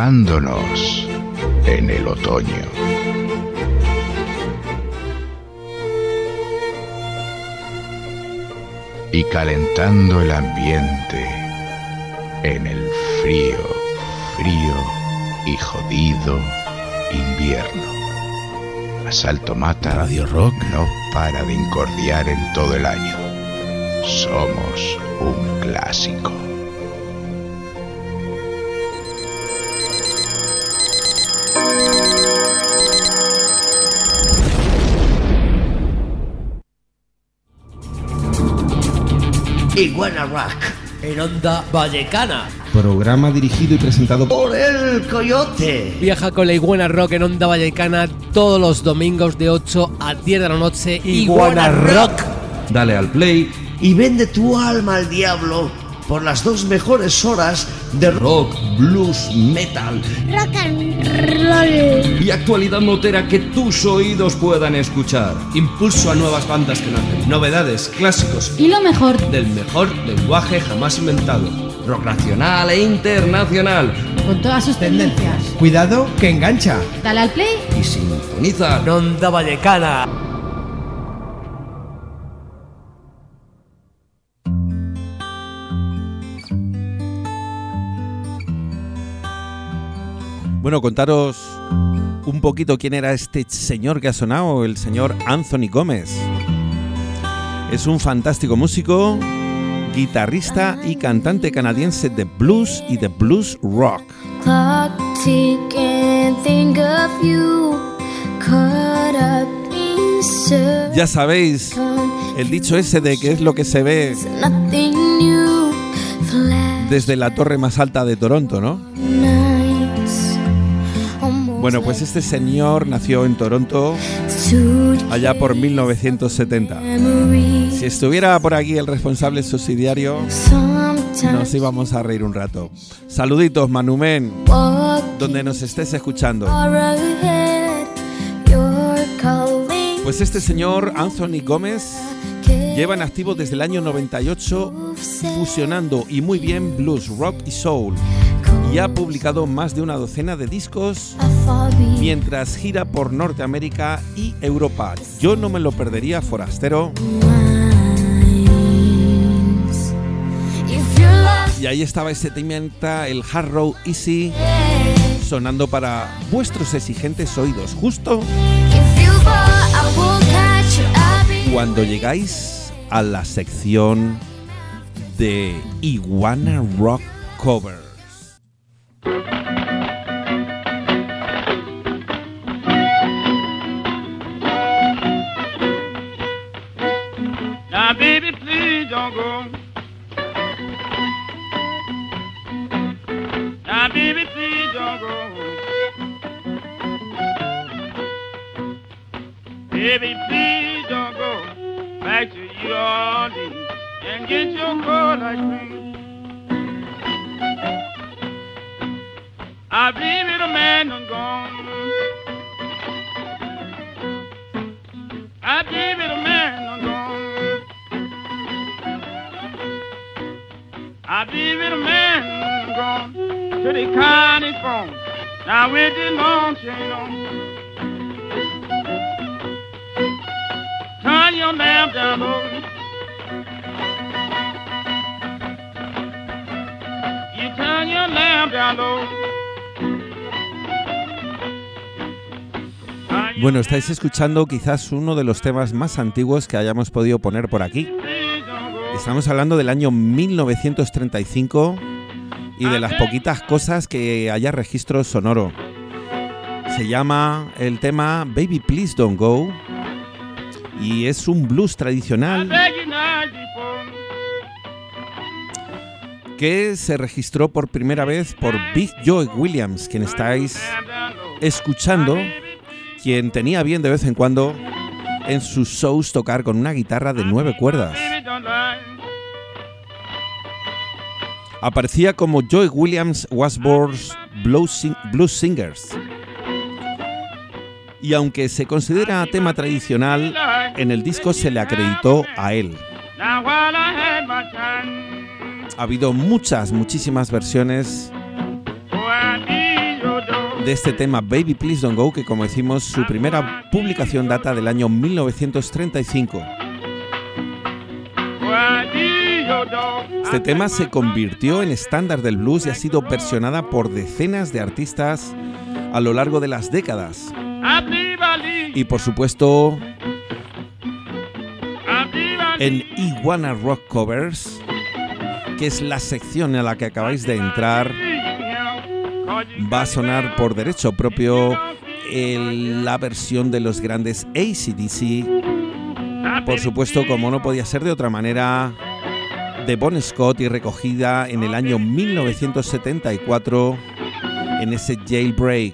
adentrándonos en el otoño. Y calentando el ambiente en el frío, frío y jodido invierno. Asalto Mata Radio Rock no para de incordiar en todo el año. Somos un clásico. Iguana Rock en Onda Vallecana. Programa dirigido y presentado por El Coyote. Viaja con la Iguana Rock en Onda Vallecana todos los domingos de ocho a diez de la noche. Iguana, Iguana Rock. Dale al play y vende tu alma al diablo por las dos mejores horas de rock, blues, metal, rock and roll y actualidad motera que tus oídos puedan escuchar. Impulso a nuevas bandas que nacen, novedades, clásicos y lo mejor del mejor lenguaje jamás inventado. Rock nacional e internacional con todas sus tendencias. Cuidado que engancha. Dale al play y sintoniza en Onda Vallecana. Bueno, contaros un poquito quién era este señor que ha sonado, el señor Anthony Gómez. Es un fantástico músico, guitarrista y cantante canadiense de blues y de blues rock. Ya sabéis, el dicho ese de que es lo que se ve desde la torre más alta de Toronto, ¿no? Bueno, pues este señor nació en Toronto allá por mil novecientos setenta. Si estuviera por aquí el responsable subsidiario, nos íbamos a reír un rato. Saluditos, Manumen, donde nos estés escuchando. Pues este señor, Anthony Gómez, lleva en activo desde el año noventa y ocho, fusionando y muy bien blues, rock y soul. Y ha publicado más de una docena de discos mientras gira por Norteamérica y Europa. Yo no me lo perdería, forastero. Y ahí estaba ese temita, el Hard Road Easy, sonando para vuestros exigentes oídos, justo cuando llegáis a la sección de Iguana Rock Cover. Now, baby, please don't go. Now, baby, please don't go. Baby, please don't go back to New Orleans and get your cold ice cream. I believe it, a man done gone. I believe it, a man done gone. I believe it, a man gone to the county phone. Now with the long chain on. Turn your lamp down low. You turn your lamp down low. Bueno, estáis escuchando quizás uno de los temas más antiguos que hayamos podido poner por aquí. Estamos hablando del año mil novecientos treinta y cinco y de las poquitas cosas que haya registro sonoro. Se llama el tema Baby Please Don't Go y es un blues tradicional que se registró por primera vez por Big Joe Williams, quien estáis escuchando, quien tenía bien de vez en cuando en sus shows tocar con una guitarra de nueve cuerdas. Aparecía como Joe Williams Washboard's Blues, Blues Singers. Y aunque se considera tema tradicional, en el disco se le acreditó a él. Ha habido muchas, muchísimas versiones de este tema Baby Please Don't Go, que como decimos su primera publicación data del año mil novecientos treinta y cinco. Este tema se convirtió en estándar del blues y ha sido versionada por decenas de artistas a lo largo de las décadas. Y por supuesto, en Iguana Rock Covers, que es la sección a la que acabáis de entrar, va a sonar por derecho propio el, la versión de los grandes A C D C. Por supuesto, como no podía ser de otra manera, de Bon Scott y recogida en el año mil novecientos setenta y cuatro en ese Jailbreak.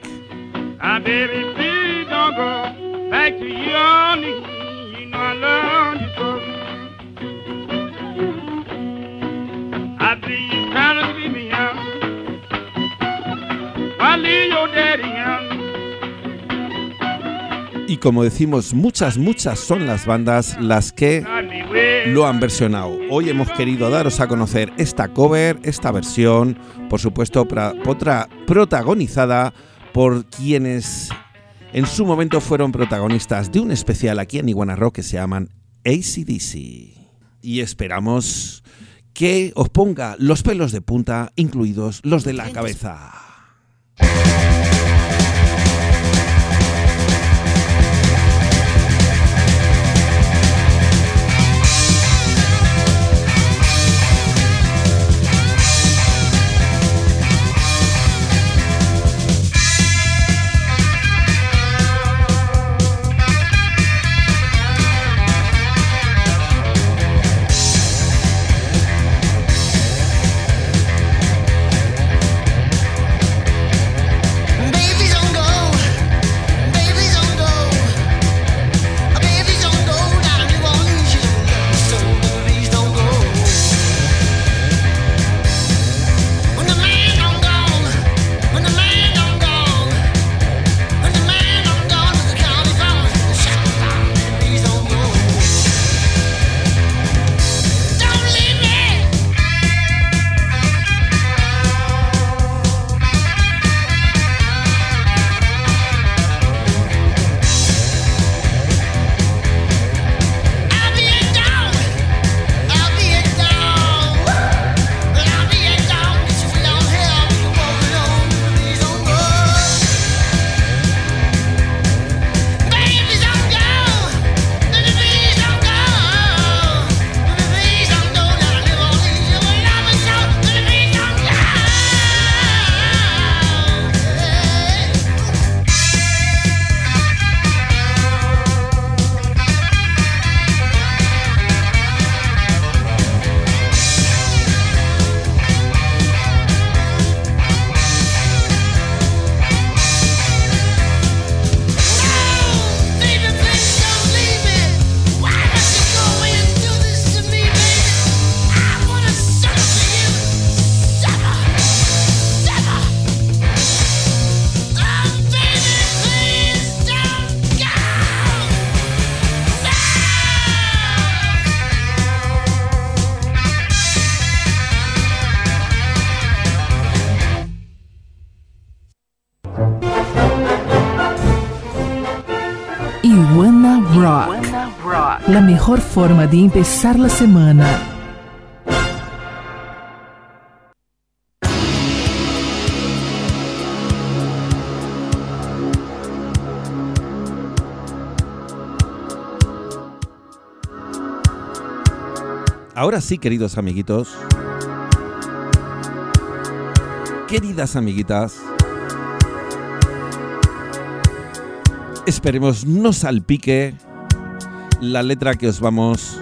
Y como decimos, muchas, muchas son las bandas las que lo han versionado. Hoy hemos querido daros a conocer esta cover, esta versión, por supuesto, pra, otra protagonizada por quienes en su momento fueron protagonistas de un especial aquí en Iguana Rock que se llaman A C D C. Y esperamos que os ponga los pelos de punta, incluidos los de la cabeza. Iguana Rock, la mejor forma de empezar la semana. Ahora sí, queridos amiguitos, queridas amiguitas, esperemos no salpique la letra que os vamos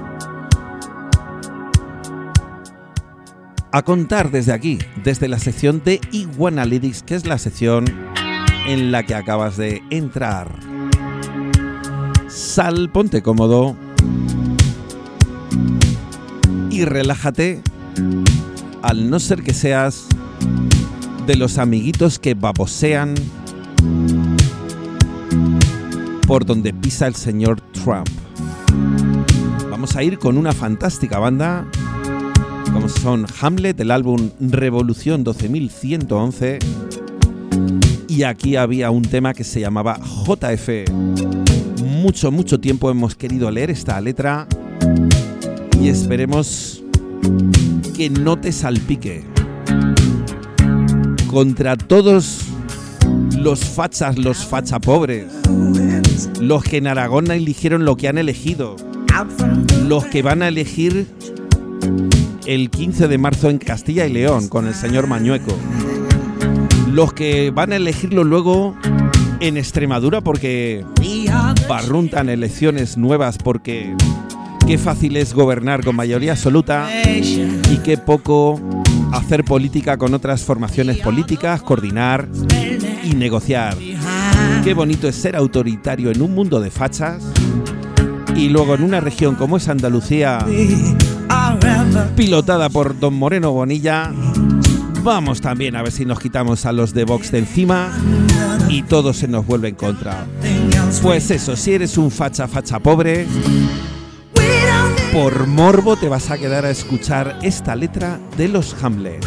a contar desde aquí, desde la sección de Iguana Lyrics, que es la sección en la que acabas de entrar. Sal, ponte cómodo y relájate, al no ser que seas de los amiguitos que babosean por donde pisa el señor Trump. Vamos a ir con una fantástica banda como son Hamlet, del álbum Revolución doce mil ciento once, y aquí había un tema que se llamaba J F. Mucho, mucho tiempo hemos querido leer esta letra y esperemos que no te salpique. Contra todos los fachas, los fachapobres, los que en Aragón eligieron lo que han elegido, los que van a elegir el quince de marzo en Castilla y León con el señor Mañueco, los que van a elegirlo luego en Extremadura porque barruntan elecciones nuevas, porque qué fácil es gobernar con mayoría absoluta y qué poco hacer política con otras formaciones políticas, coordinar y negociar. Qué bonito es ser autoritario en un mundo de fachas y luego en una región como es Andalucía, pilotada por don Moreno Bonilla. Vamos también a ver si nos quitamos a los de Vox de encima y todo se nos vuelve en contra. Pues eso, si eres un facha, facha pobre, por morbo te vas a quedar a escuchar esta letra de los Hamlet.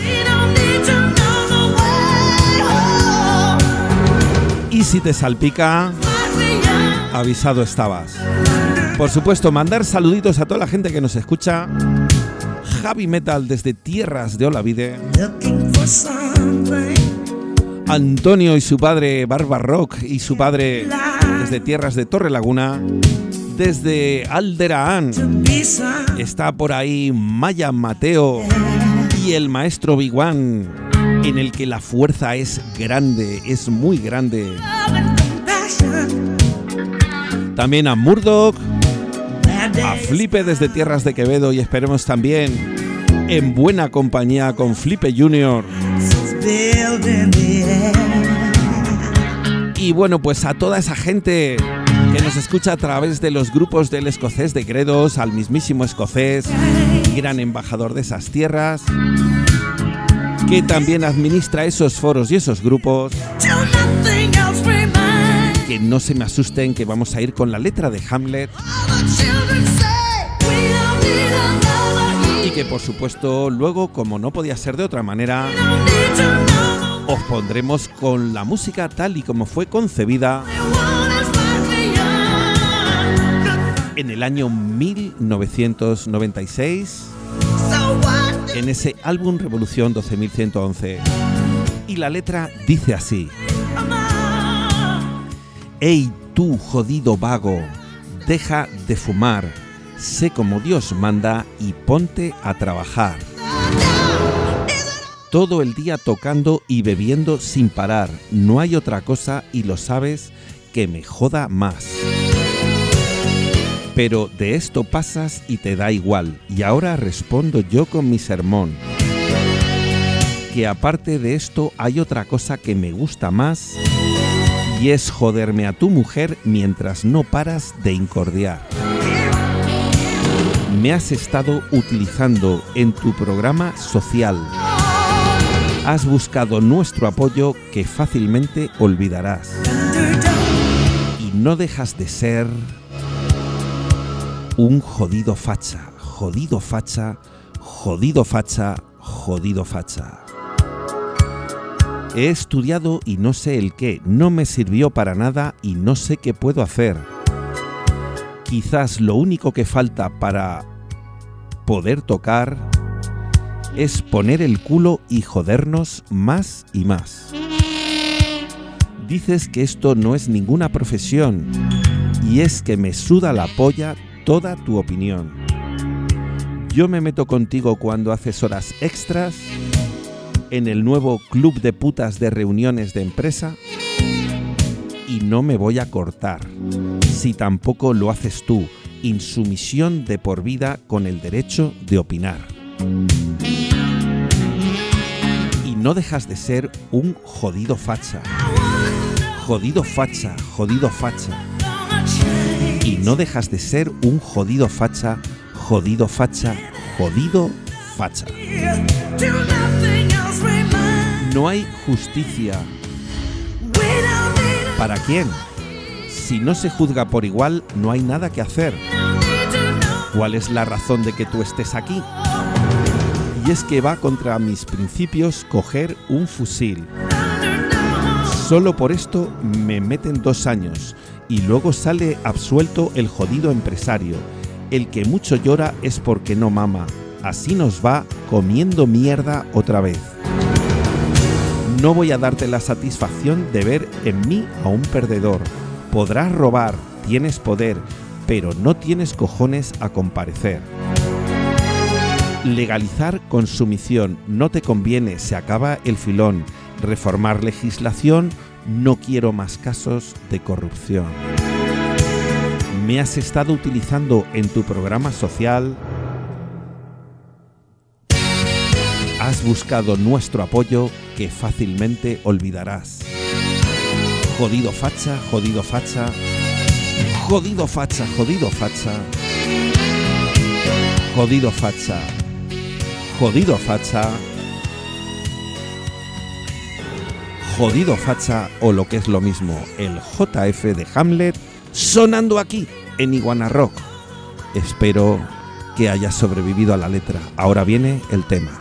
Y si te salpica, avisado estabas. Por supuesto, mandar saluditos a toda la gente que nos escucha. Heavy Metal desde tierras de Olavide. Antonio y su padre Barba Rock y su padre desde tierras de Torrelaguna. Desde Alderaán está por ahí Maya Mateo y el maestro Big One, en el que la fuerza es grande, es muy grande. También a Murdoch, a Flipe desde tierras de Quevedo y esperemos también en buena compañía con Flipe Junior. Y bueno, pues a toda esa gente que nos escucha a través de los grupos del escocés de Gredos, al mismísimo escocés, gran embajador de esas tierras, que también administra esos foros y esos grupos. Que no se me asusten, que vamos a ir con la letra de Hamlet. Y que por supuesto luego, como no podía ser de otra manera, os pondremos con la música tal y como fue concebida en el año mil novecientos noventa y seis, en ese álbum Revolución doce mil ciento once. Y la letra dice así: Ey tú, jodido vago, deja de fumar, sé como Dios manda y ponte a trabajar. Todo el día tocando y bebiendo sin parar, no hay otra cosa y lo sabes que me joda más. Pero de esto pasas y te da igual, y ahora respondo yo con mi sermón. Que aparte de esto hay otra cosa que me gusta más, y es joderme a tu mujer mientras no paras de incordiar. Me has estado utilizando en tu programa social. Has buscado nuestro apoyo que fácilmente olvidarás. Y no dejas de ser un jodido facha, jodido facha, jodido facha, jodido facha. He estudiado y no sé el qué, no me sirvió para nada y no sé qué puedo hacer. Quizás lo único que falta para poder tocar es poner el culo y jodernos más y más. Dices que esto no es ninguna profesión y es que me suda la polla toda tu opinión. Yo me meto contigo cuando haces horas extras en el nuevo club de putas de reuniones de empresa y no me voy a cortar si tampoco lo haces tú. Insumisión de por vida con el derecho de opinar. Y no dejas de ser un jodido facha. Jodido facha, jodido facha. Y no dejas de ser un jodido facha, jodido facha, jodido facha. No hay justicia. ¿Para quién? Si no se juzga por igual, no hay nada que hacer. ¿Cuál es la razón de que tú estés aquí? Y es que va contra mis principios coger un fusil. Solo por esto me meten dos años y luego sale absuelto el jodido empresario. El que mucho llora es porque no mama. Así nos va comiendo mierda otra vez. No voy a darte la satisfacción de ver en mí a un perdedor. Podrás robar, tienes poder, pero no tienes cojones a comparecer. Legalizar consumición no te conviene, se acaba el filón. Reformar legislación, no quiero más casos de corrupción. Me has estado utilizando en tu programa social. Has buscado nuestro apoyo que fácilmente olvidarás. Jodido facha, jodido facha. Jodido facha, jodido facha. Jodido facha. Jodido facha. Jodido facha o lo que es lo mismo, el J F de Hamlet sonando aquí en Iguana Rock. Espero que hayas sobrevivido a la letra. Ahora viene el tema.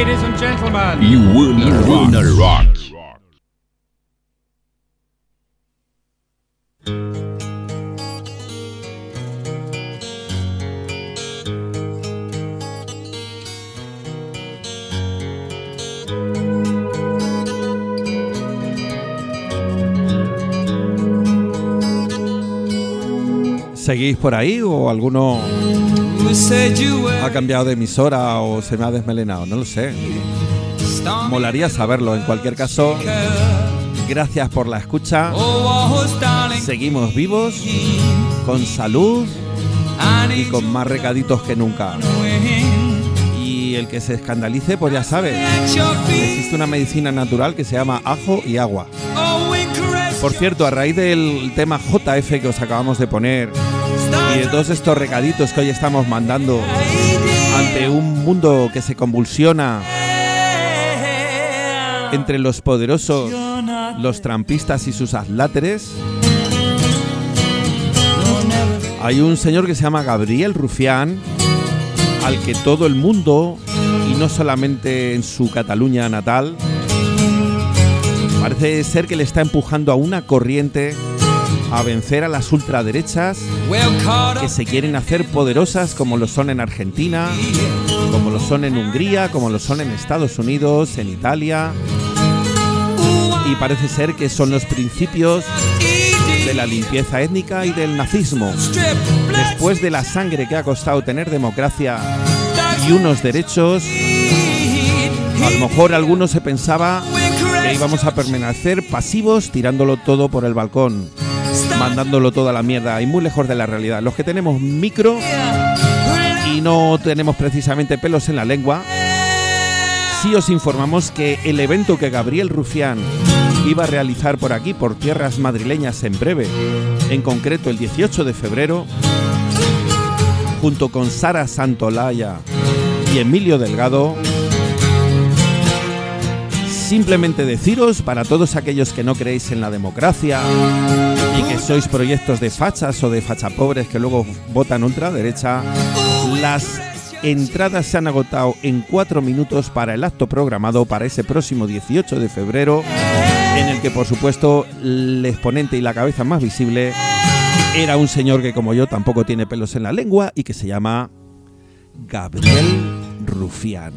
ladies and gentlemen. You wanna rock. Wanna rock. ¿Seguís por ahí o alguno ha cambiado de emisora o se me ha desmelenado? No lo sé. Molaría saberlo. En cualquier caso, gracias por la escucha. Seguimos vivos, con salud y con más recaditos que nunca. Y el que se escandalice, pues ya sabe, existe una medicina natural que se llama ajo y agua. Por cierto, a raíz del tema J F que os acabamos de poner y de todos estos recaditos que hoy estamos mandando ante un mundo que se convulsiona entre los poderosos, los trampistas y sus adláteres, hay un señor que se llama Gabriel Rufián, al que todo el mundo, y no solamente en su Cataluña natal, parece ser que le está empujando a una corriente a vencer a las ultraderechas que se quieren hacer poderosas, como lo son en Argentina, como lo son en Hungría, como lo son en Estados Unidos, en Italia. Y parece ser que son los principios de la limpieza étnica y del nazismo. Después de la sangre que ha costado tener democracia y unos derechos, a lo mejor algunos se pensaba que íbamos a permanecer pasivos, tirándolo todo por el balcón, mandándolo todo a la mierda, y muy lejos de la realidad. Los que tenemos micro y no tenemos precisamente pelos en la lengua, sí os informamos que el evento que Gabriel Rufián iba a realizar por aquí, por tierras madrileñas, en breve, en concreto el dieciocho de febrero, junto con Sara Santolaya y Emilio Delgado, simplemente deciros, para todos aquellos que no creéis en la democracia y que sois proyectos de fachas o de fachapobres que luego votan ultraderecha, las entradas se han agotado en cuatro minutos para el acto programado para ese próximo dieciocho de febrero, en el que, por supuesto, el exponente y la cabeza más visible era un señor que, como yo, tampoco tiene pelos en la lengua y que se llama Gabriel Rufián.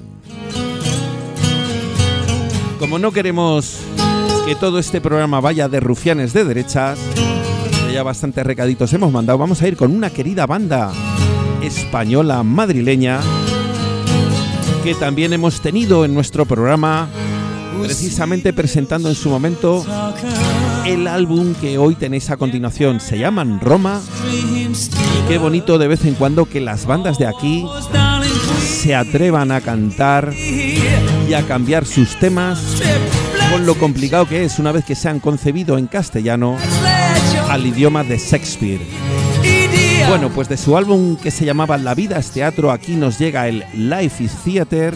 Como no queremos que todo este programa vaya de rufianes de derechas, que ya bastantes recaditos hemos mandado, vamos a ir con una querida banda española madrileña que también hemos tenido en nuestro programa, precisamente presentando en su momento el álbum que hoy tenéis a continuación. Se llaman Roma, y qué bonito de vez en cuando que las bandas de aquí se atrevan a cantar y a cambiar sus temas, con lo complicado que es una vez que se han concebido en castellano al idioma de Shakespeare. Bueno, pues de su álbum que se llamaba La vida es teatro, aquí nos llega el Life is Theater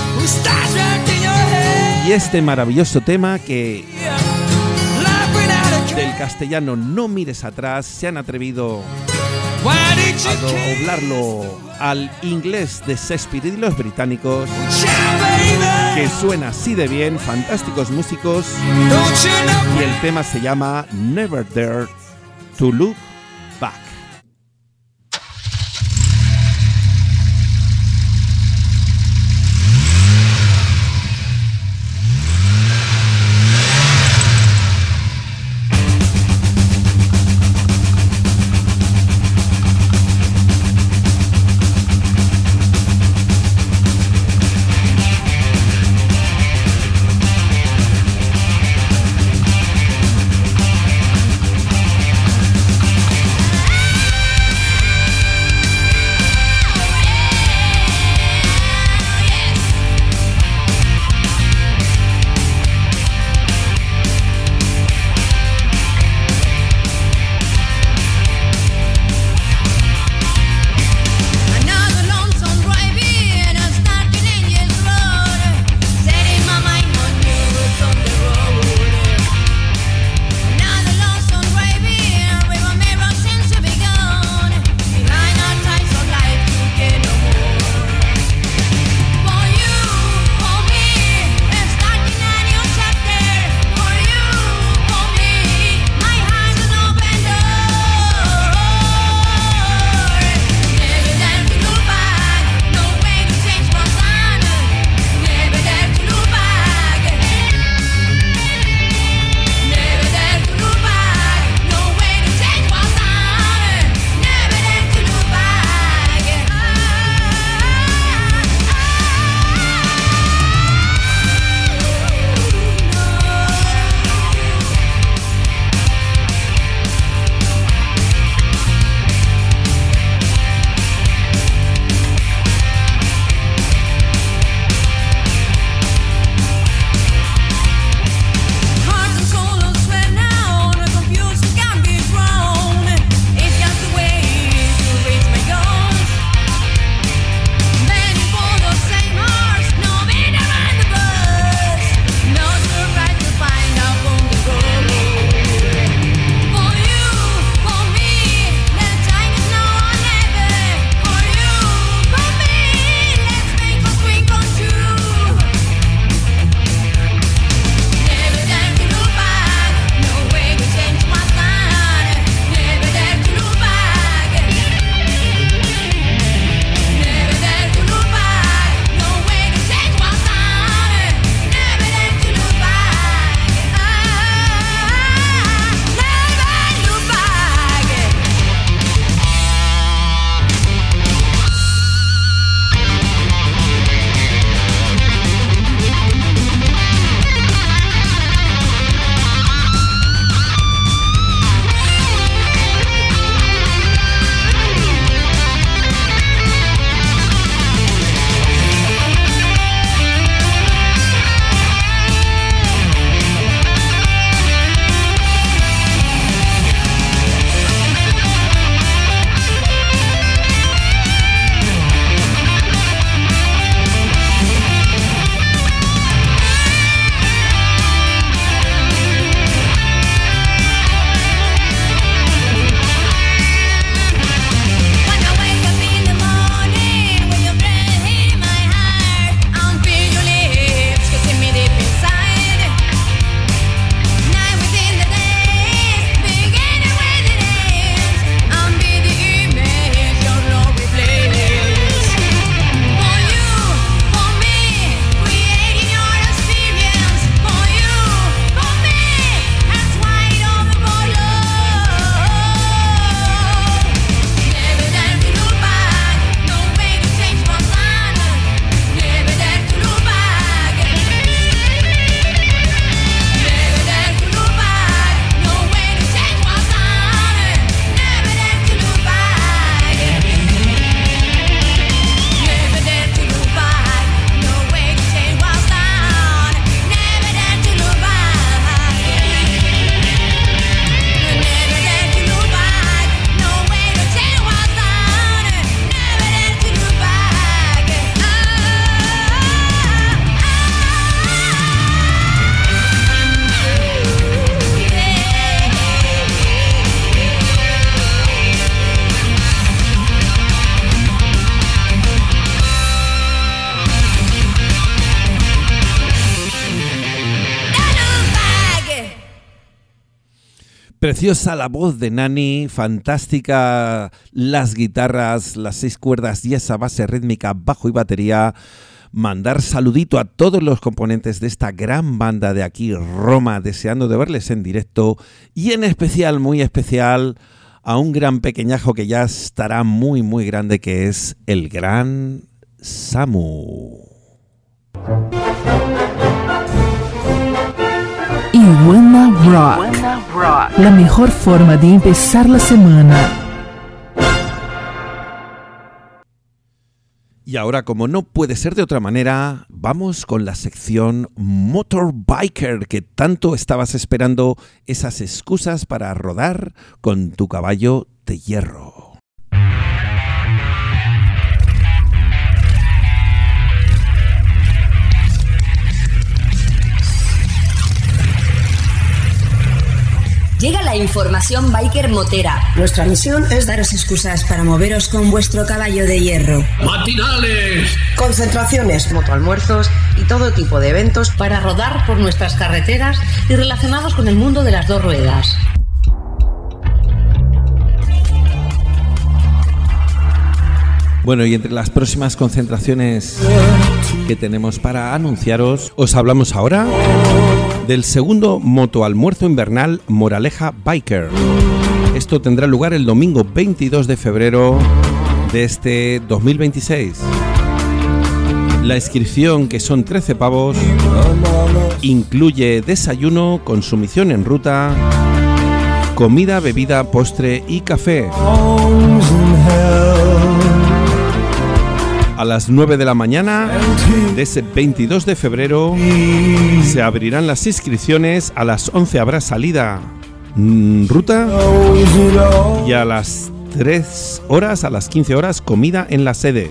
y este maravilloso tema que del castellano No mires atrás se han atrevido a doblarlo al inglés de Shakespeare y de los británicos, que suena así de bien, fantásticos músicos, y el tema se llama Never Dare to Look Back. We'll be right back. Preciosa la voz de Nani, fantástica las guitarras, las seis cuerdas y esa base rítmica, bajo y batería. Mandar saludito a todos los componentes de esta gran banda de aquí, Roma, deseando de verles en directo y en especial, muy especial, a un gran pequeñajo que ya estará muy muy grande, que es el gran Samu. Y Buena Rock, Rock, la mejor forma de empezar la semana. Y ahora, como no puede ser de otra manera, vamos con la sección Motorbiker, que tanto estabas esperando, esas excusas para rodar con tu caballo de hierro. Llega la información biker motera. Nuestra misión es daros excusas para moveros con vuestro caballo de hierro. ¡Matinales! Concentraciones, motoalmuerzos y todo tipo de eventos para rodar por nuestras carreteras y relacionados con el mundo de las dos ruedas. Bueno, y entre las próximas concentraciones que tenemos para anunciaros, os hablamos ahora del segundo motoalmuerzo invernal Moraleja Biker. Esto tendrá lugar el domingo veintidós de febrero de este dos mil veintiséis. La inscripción, que son trece pavos, incluye desayuno, consumición en ruta, comida, bebida, postre y café. A las nueve de la mañana de ese veintidós de febrero se abrirán las inscripciones, a las once habrá salida mmm, ruta y a las tres horas, a las quince horas, comida en la sede.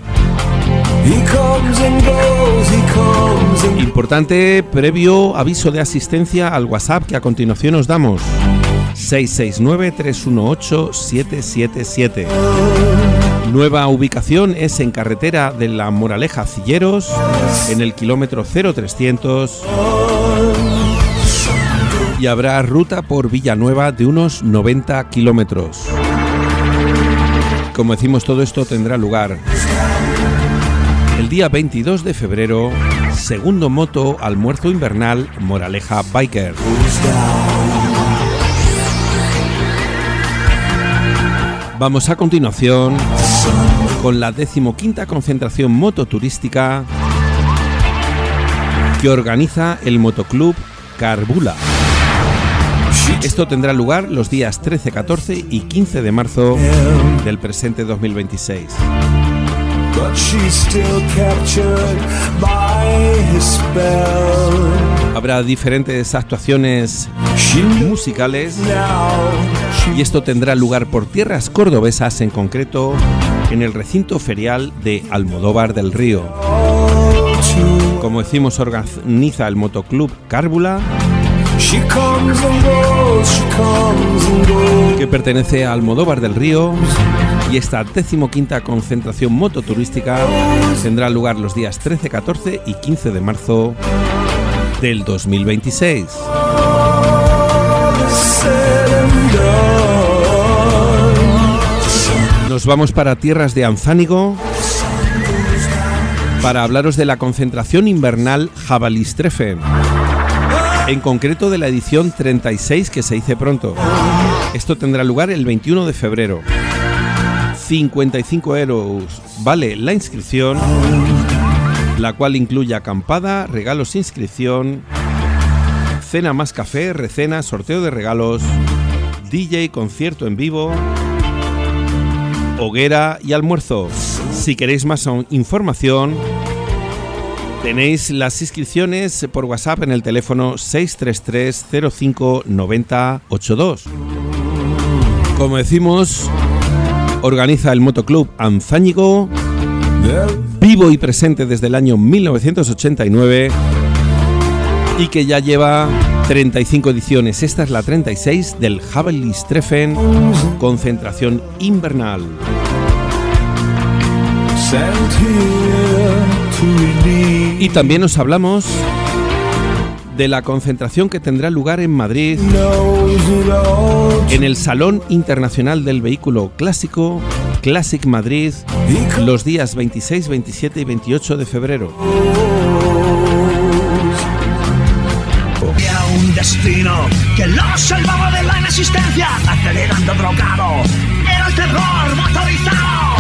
Importante, previo aviso de asistencia al WhatsApp que a continuación os damos: seis seis nueve, tres uno ocho, siete siete siete. Nueva ubicación es en carretera de la Moraleja Cilleros, en el kilómetro cero trescientos, y habrá ruta por Villanueva de unos noventa kilómetros. Como decimos, todo esto tendrá lugar el día veintidós de febrero, segundo moto almuerzo invernal Moraleja Biker. Vamos a continuación con la decimoquinta concentración mototurística que organiza el motoclub Carbula. Esto tendrá lugar los días trece, catorce y quince de marzo del presente dos mil veintiséis. Habrá diferentes actuaciones musicales y esto tendrá lugar por tierras cordobesas, en concreto en el recinto ferial de Almodóvar del Río. Como decimos, organiza el motoclub Cárbula, que pertenece a Almodóvar del Río, y esta decimoquinta concentración mototurística tendrá lugar los días trece, catorce y quince de marzo del dos mil veintiséis. Nos vamos para tierras de Anzánigo para hablaros de la concentración invernal Jabalistreffen, en concreto de la edición treinta y seis, que se dice pronto. Esto tendrá lugar el veintiuno de febrero. cincuenta y cinco euros vale la inscripción, la cual incluye acampada, regalos, inscripción, cena más café, recena, sorteo de regalos, D J, concierto en vivo, hoguera y almuerzo. Si queréis más información, tenéis las inscripciones por WhatsApp en el teléfono seis tres tres, cero cinco, nueve cero ocho dos. Como decimos, organiza el motoclub Anzánigo, vivo y presente desde el año mil novecientos ochenta y nueve y que ya lleva treinta y cinco ediciones. Esta es la treinta y seis del Jabalistreffen, concentración invernal. Y también os hablamos de la concentración que tendrá lugar en Madrid, en el Salón Internacional del Vehículo Clásico, Classic Madrid, los días veintiséis, veintisiete y veintiocho de febrero. Un destino que lo salvaba de la inexistencia, acelerando drogado, era el terror motorizado.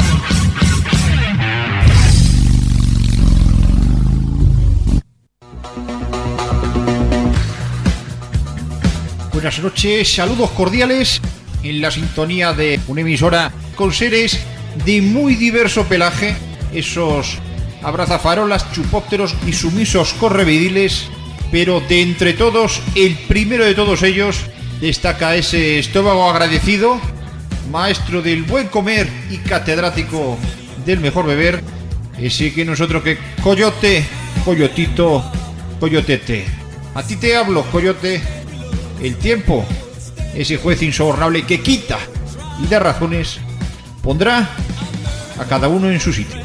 Buenas noches, saludos cordiales en la sintonía de una emisora con seres de muy diverso pelaje, esos abrazafarolas, chupópteros y sumisos correvidiles. Pero de entre todos, el primero de todos ellos destaca ese estómago agradecido, maestro del buen comer y catedrático del mejor beber, ese que nosotros que coyote, coyotito, coyotete. A ti te hablo, coyote. El tiempo, ese juez insobornable que quita y da razones, pondrá a cada uno en su sitio.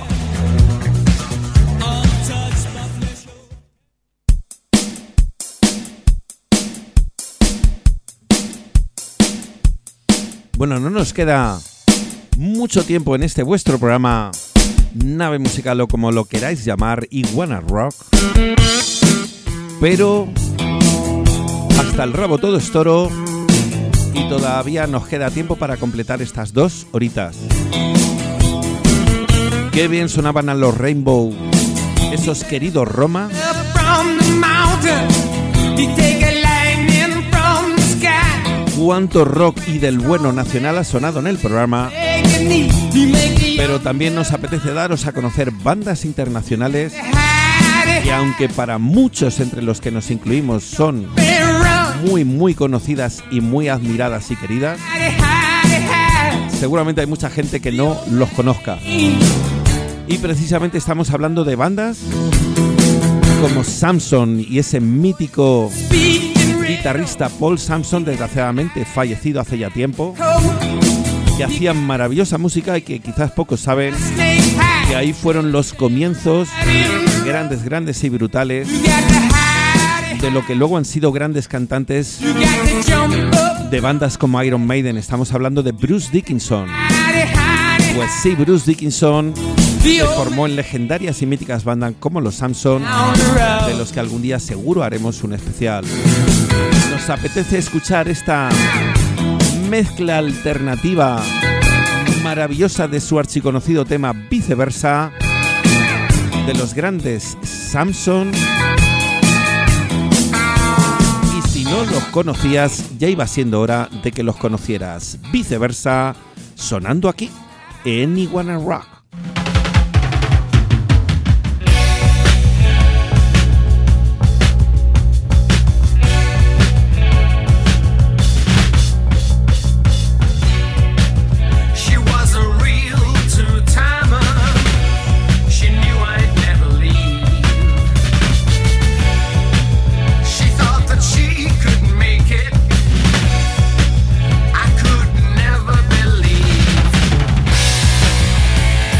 Bueno, no nos queda mucho tiempo en este vuestro programa Nave Musical o como lo queráis llamar, Iguana Rock, pero hasta el rabo todo es toro y todavía nos queda tiempo para completar estas dos horitas. Qué bien sonaban a los Rainbow, esos queridos Roma. Cuánto rock y del bueno nacional ha sonado en el programa, pero también nos apetece daros a conocer bandas internacionales que, aunque para muchos entre los que nos incluimos son muy muy conocidas y muy admiradas y queridas, seguramente hay mucha gente que no los conozca. Y precisamente estamos hablando de bandas como Samson y ese mítico guitarrista Paul Samson, desgraciadamente fallecido hace ya tiempo, que hacían maravillosa música y que quizás pocos saben que ahí fueron los comienzos grandes, grandes y brutales de lo que luego han sido grandes cantantes de bandas como Iron Maiden. Estamos hablando de Bruce Dickinson. Pues sí, Bruce Dickinson se formó en legendarias y míticas bandas como los Samson, de los que algún día seguro haremos un especial. Nos apetece escuchar esta mezcla alternativa maravillosa de su archiconocido tema Viceversa, de los grandes Samson. Y si no los conocías, ya iba siendo hora de que los conocieras. Viceversa, sonando aquí en Iguana Rock. I could never believe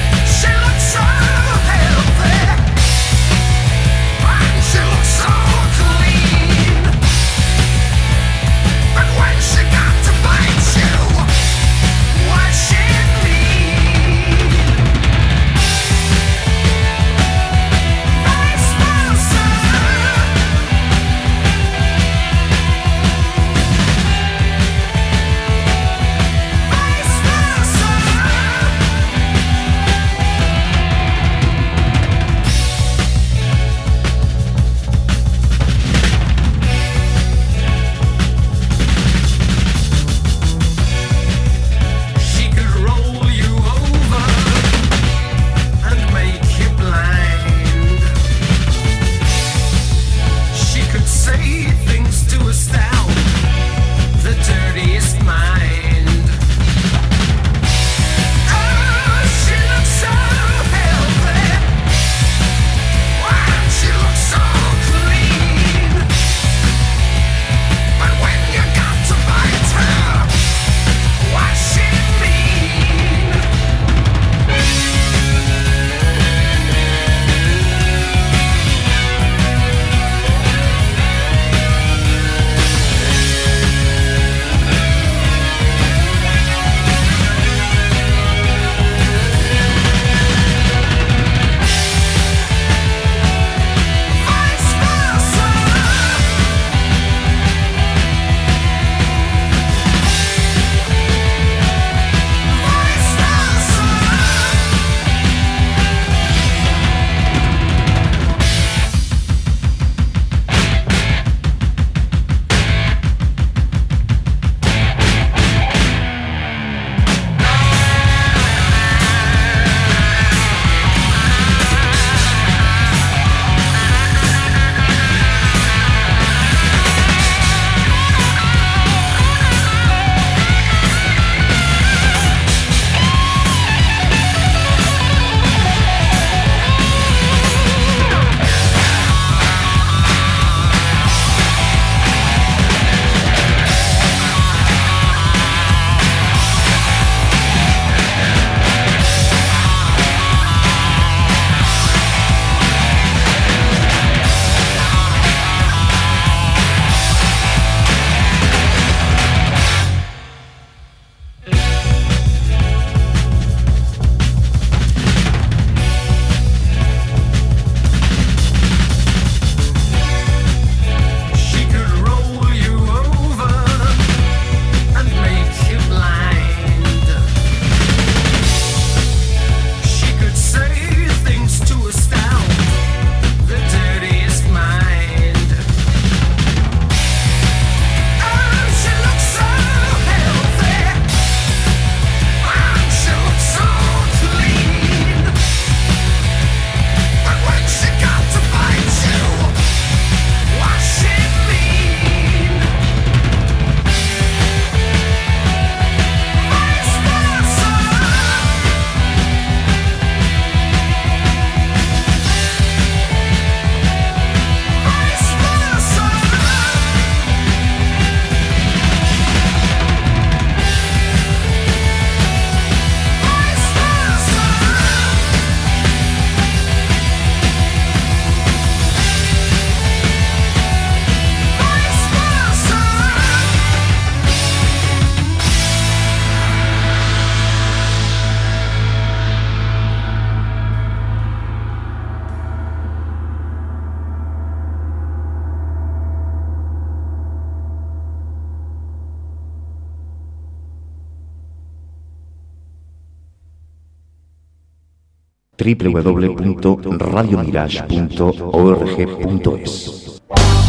w w w punto radio mirage punto org punto es.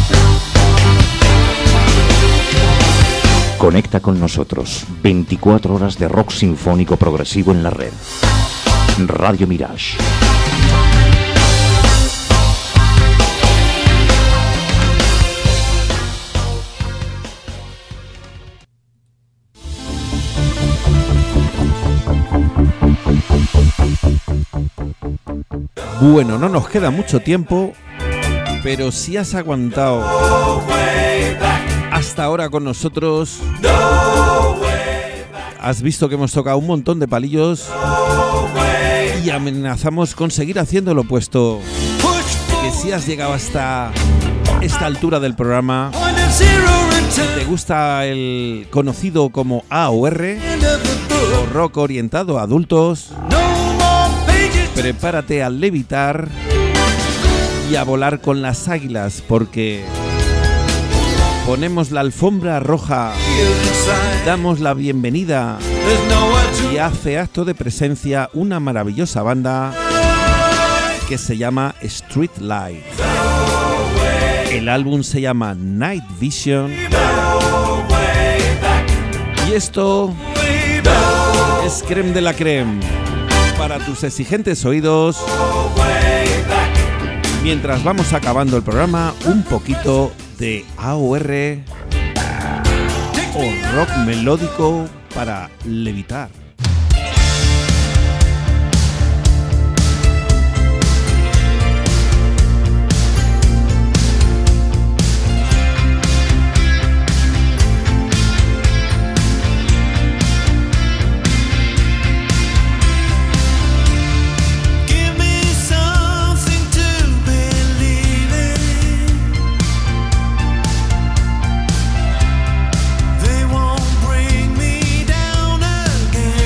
Conecta con nosotros. veinticuatro horas de rock sinfónico progresivo en la red. Radio Mirage. Bueno, no nos queda mucho tiempo, pero si has aguantado hasta ahora con nosotros, has visto que hemos tocado un montón de palillos y amenazamos con seguir haciéndolo, puesto que si has llegado hasta esta altura del programa, te gusta el conocido como A O R o rock orientado a adultos, prepárate a levitar y a volar con las águilas, porque ponemos la alfombra roja, damos la bienvenida y hace acto de presencia una maravillosa banda que se llama Street Light. El álbum se llama Night Vision y esto es creme de la creme para tus exigentes oídos. Mientras vamos acabando el programa, un poquito de A O R o rock melódico para levitar. They won't bring me down again.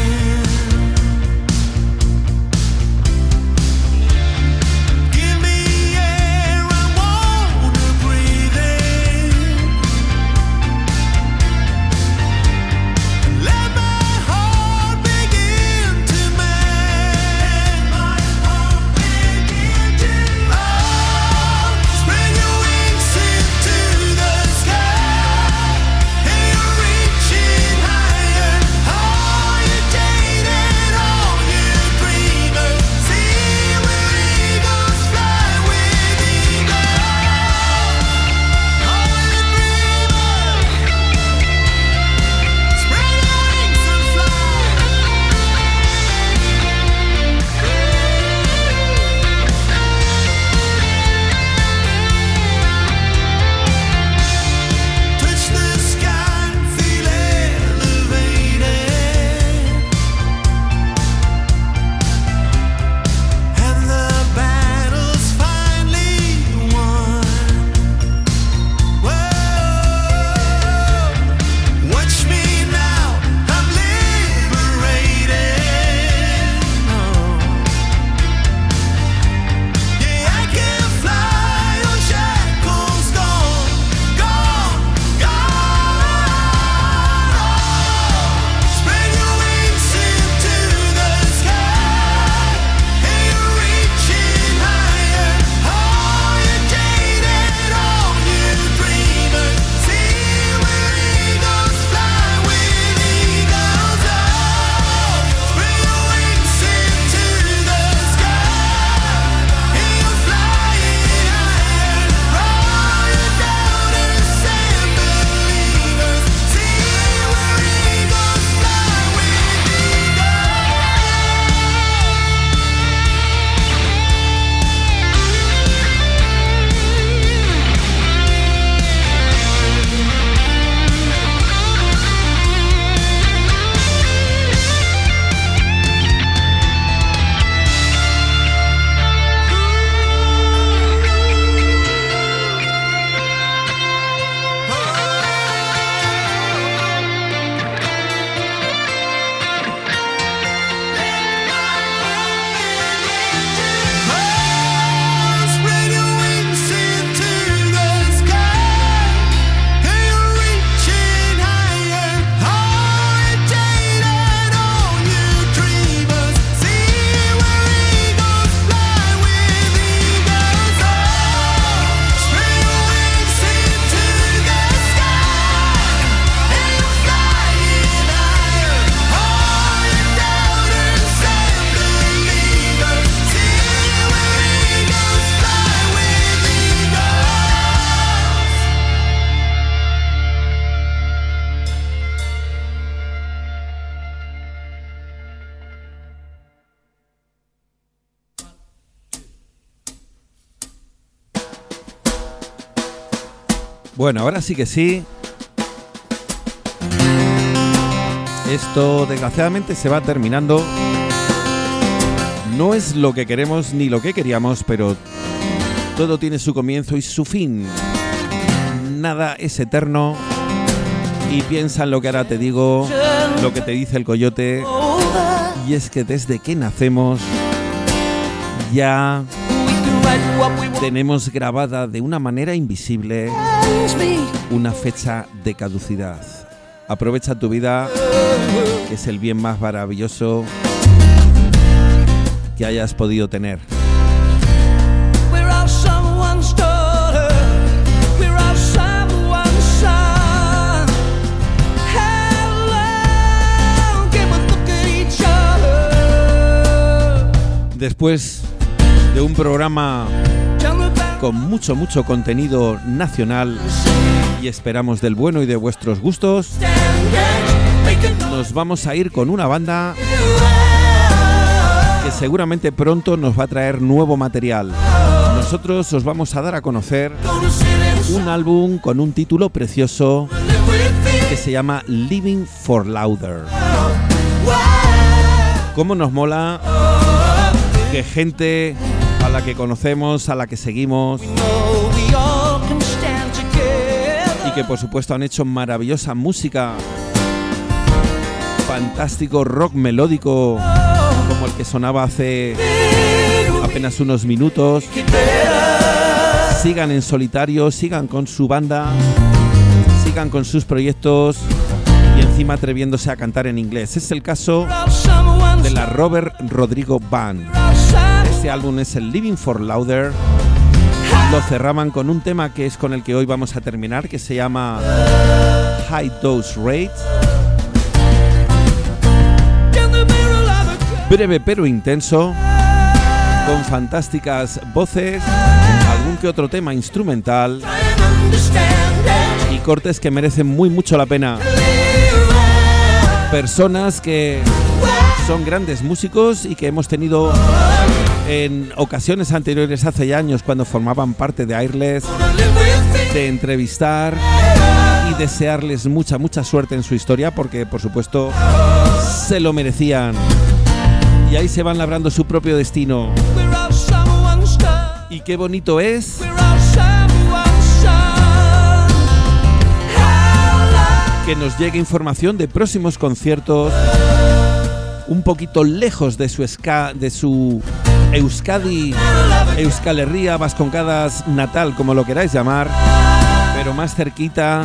Bueno, ahora sí que sí. Esto desgraciadamente se va terminando. No es lo que queremos ni lo que queríamos, pero todo tiene su comienzo y su fin. Nada es eterno. Y piensa en lo que ahora te digo, lo que te dice el coyote. Y es que desde que nacemos ya tenemos grabada de una manera invisible una fecha de caducidad. Aprovecha tu vida, que es el bien más maravilloso que hayas podido tener. Después de un programa con mucho, mucho contenido nacional y esperamos del bueno y de vuestros gustos, nos vamos a ir con una banda que seguramente pronto nos va a traer nuevo material. Nosotros os vamos a dar a conocer un álbum con un título precioso que se llama Living for Louder. ¿Cómo nos mola que gente a la que conocemos, a la que seguimos y que por supuesto han hecho maravillosa música, fantástico rock melódico como el que sonaba hace apenas unos minutos, sigan en solitario, sigan con su banda, sigan con sus proyectos y encima atreviéndose a cantar en inglés? Es el caso de la Robert Rodrigo Band. Este álbum es el Living for Louder. Lo cerraban con un tema que es con el que hoy vamos a terminar, que se llama High Dose Rate. Breve pero intenso, con fantásticas voces, algún que otro tema instrumental y cortes que merecen muy mucho la pena. Personas que son grandes músicos y que hemos tenido en ocasiones anteriores, hace ya años, cuando formaban parte de Airless, de entrevistar y desearles mucha, mucha suerte en su historia, porque por supuesto se lo merecían. Y ahí se van labrando su propio destino. Y qué bonito es que nos llegue información de próximos conciertos un poquito lejos de su ska, de su Euskadi, Euskal Herria, Vascongadas natal, como lo queráis llamar, pero más cerquita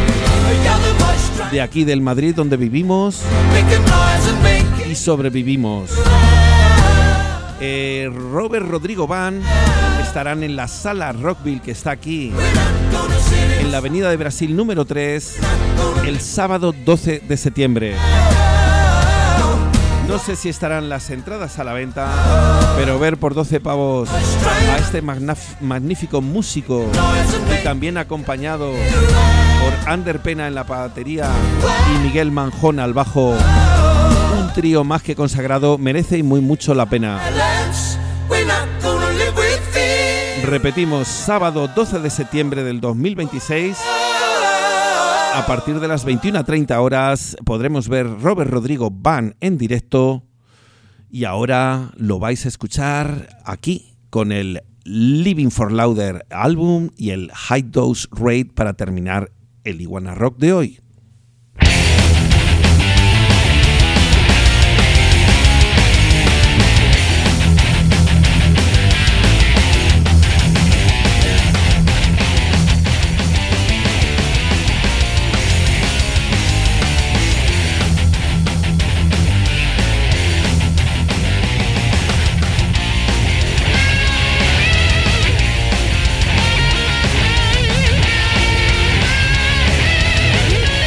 de aquí del Madrid, donde vivimos y sobrevivimos. Eh, Robert Rodrigo Band estarán en la Sala Rockville, que está aquí en la Avenida de Brasil número tres, el sábado doce de septiembre. No sé si estarán las entradas a la venta, pero ver por doce pavos a este magnífico músico y también acompañado por Ander Pena en la batería y Miguel Manjón al bajo, un trío más que consagrado, merece y muy mucho la pena. Repetimos, sábado doce de septiembre del dos mil veintiséis, a partir de las veintiuna treinta horas podremos ver Robert Rodrigo Band en directo, y ahora lo vais a escuchar aquí con el Living for Louder álbum y el High Dose Rate para terminar el Iguana Rock de hoy. Yeah.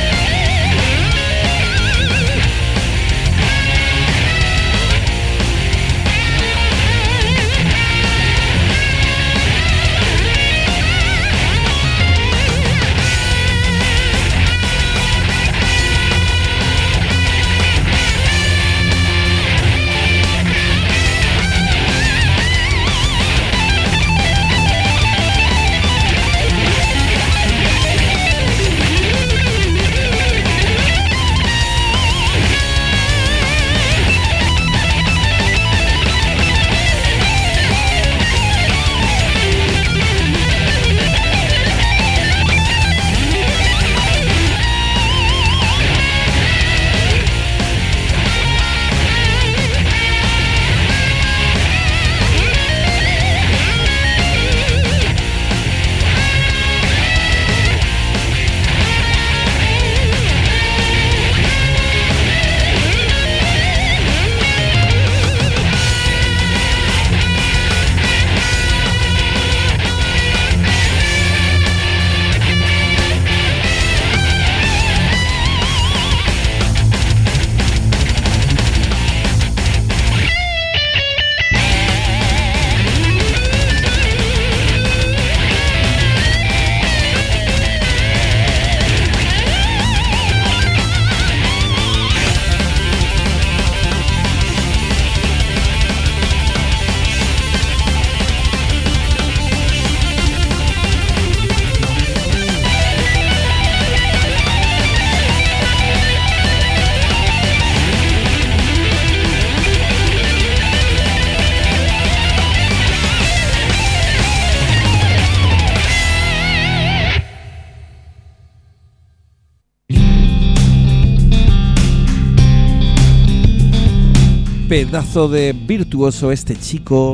Pedazo de virtuoso este chico.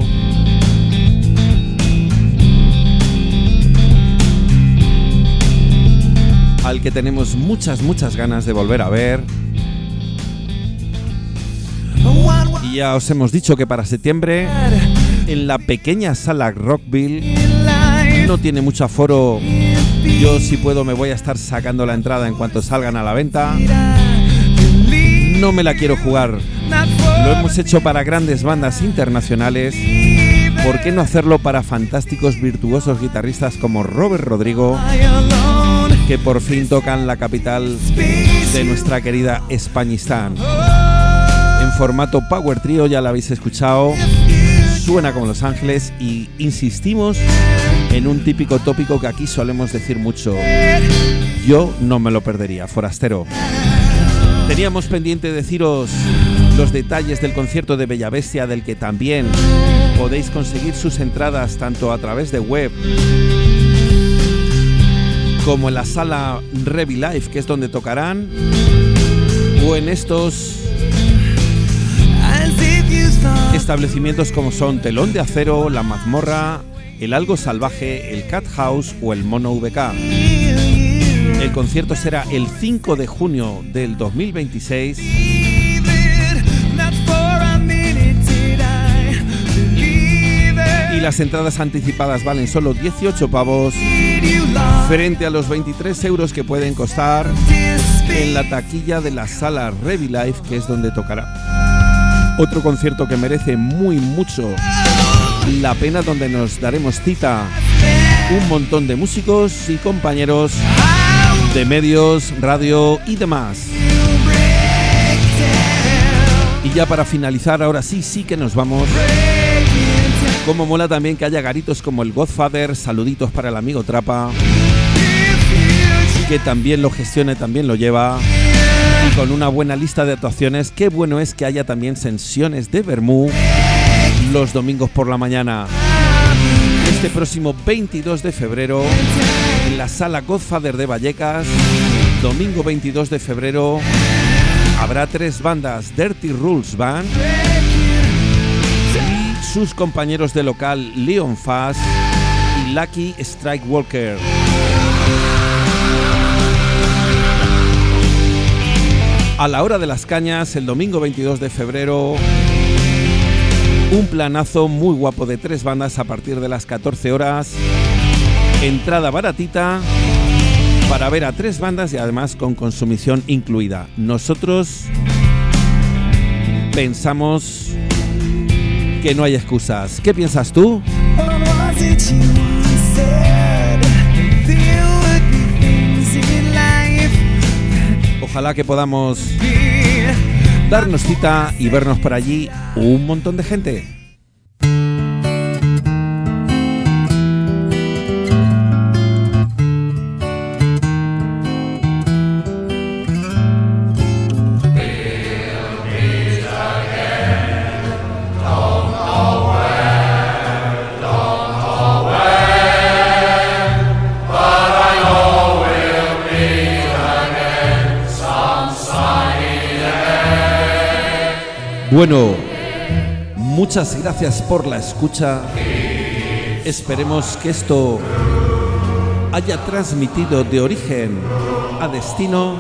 Al que tenemos muchas, muchas ganas de volver a ver. Y ya os hemos dicho que para septiembre, en la pequeña sala Rockville, no tiene mucho aforo. Yo, si puedo, me voy a estar sacando la entrada en cuanto salgan a la venta. No me la quiero jugar. Lo hemos hecho para grandes bandas internacionales. ¿Por qué no hacerlo para fantásticos virtuosos guitarristas como Robert Rodrigo, que por fin tocan la capital de nuestra querida Españistán? En formato Power Trio, ya lo habéis escuchado, suena como Los Ángeles y insistimos en un típico tópico que aquí solemos decir mucho. Yo no me lo perdería, forastero. Teníamos pendiente deciros los detalles del concierto de Bella Bestia, del que también podéis conseguir sus entradas tanto a través de web como en la sala Revi Live, que es donde tocarán, o en estos establecimientos como son Telón de Acero, La Mazmorra, El Algo Salvaje, el Cat House o el Mono V K. El concierto será el cinco de junio del dos mil veintiséis y las entradas anticipadas valen solo dieciocho pavos frente a los veintitrés euros que pueden costar en la taquilla de la sala Revi Live, que es donde tocará. Otro concierto que merece muy mucho la pena, donde nos daremos cita un montón de músicos y compañeros de medios, radio y demás. Y ya para finalizar, ahora sí, sí que nos vamos. Como mola también que haya garitos como el Godfather, saluditos para el amigo Trapa, que también lo gestione, también lo lleva. Y con una buena lista de actuaciones, qué bueno es que haya también sesiones de vermú los domingos por la mañana. Este próximo veintidós de febrero, en la sala Godfather de Vallecas, domingo veintidós de febrero, habrá tres bandas: Dirty Rules Band y sus compañeros de local Leon Fass y Lucky Strike Walker. A la hora de las cañas, el domingo veintidós de febrero, un planazo muy guapo de tres bandas a partir de las catorce horas. Entrada baratita para ver a tres bandas y además con consumición incluida. Nosotros pensamos que no hay excusas. ¿Qué piensas tú? Ojalá que podamos darnos cita y vernos por allí un montón de gente. Bueno, muchas gracias por la escucha. Esperemos que esto haya transmitido de origen a destino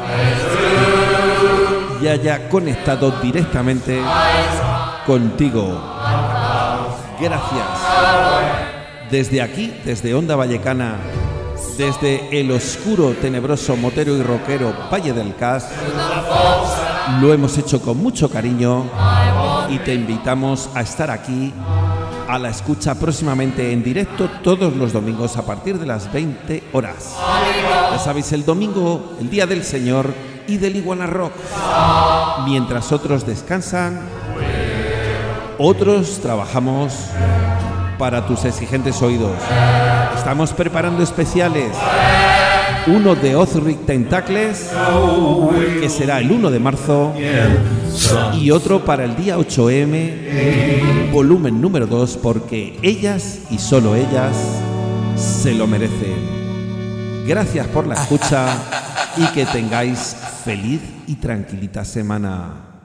y haya conectado directamente contigo. Gracias. Desde aquí, desde Onda Vallecana, desde el oscuro, tenebroso, motero y rockero Valle del Cas, lo hemos hecho con mucho cariño y te invitamos a estar aquí a la escucha próximamente en directo todos los domingos a partir de las veinte horas. Ya sabéis, el domingo, el día del Señor y del Iguana Rock. Mientras otros descansan, otros trabajamos para tus exigentes oídos. Estamos preparando especiales. Uno de Ozric Tentacles, que será el uno de marzo, y otro para el día ocho eme, volumen número dos, porque ellas y solo ellas se lo merecen. Gracias por la escucha y que tengáis feliz y tranquilita semana.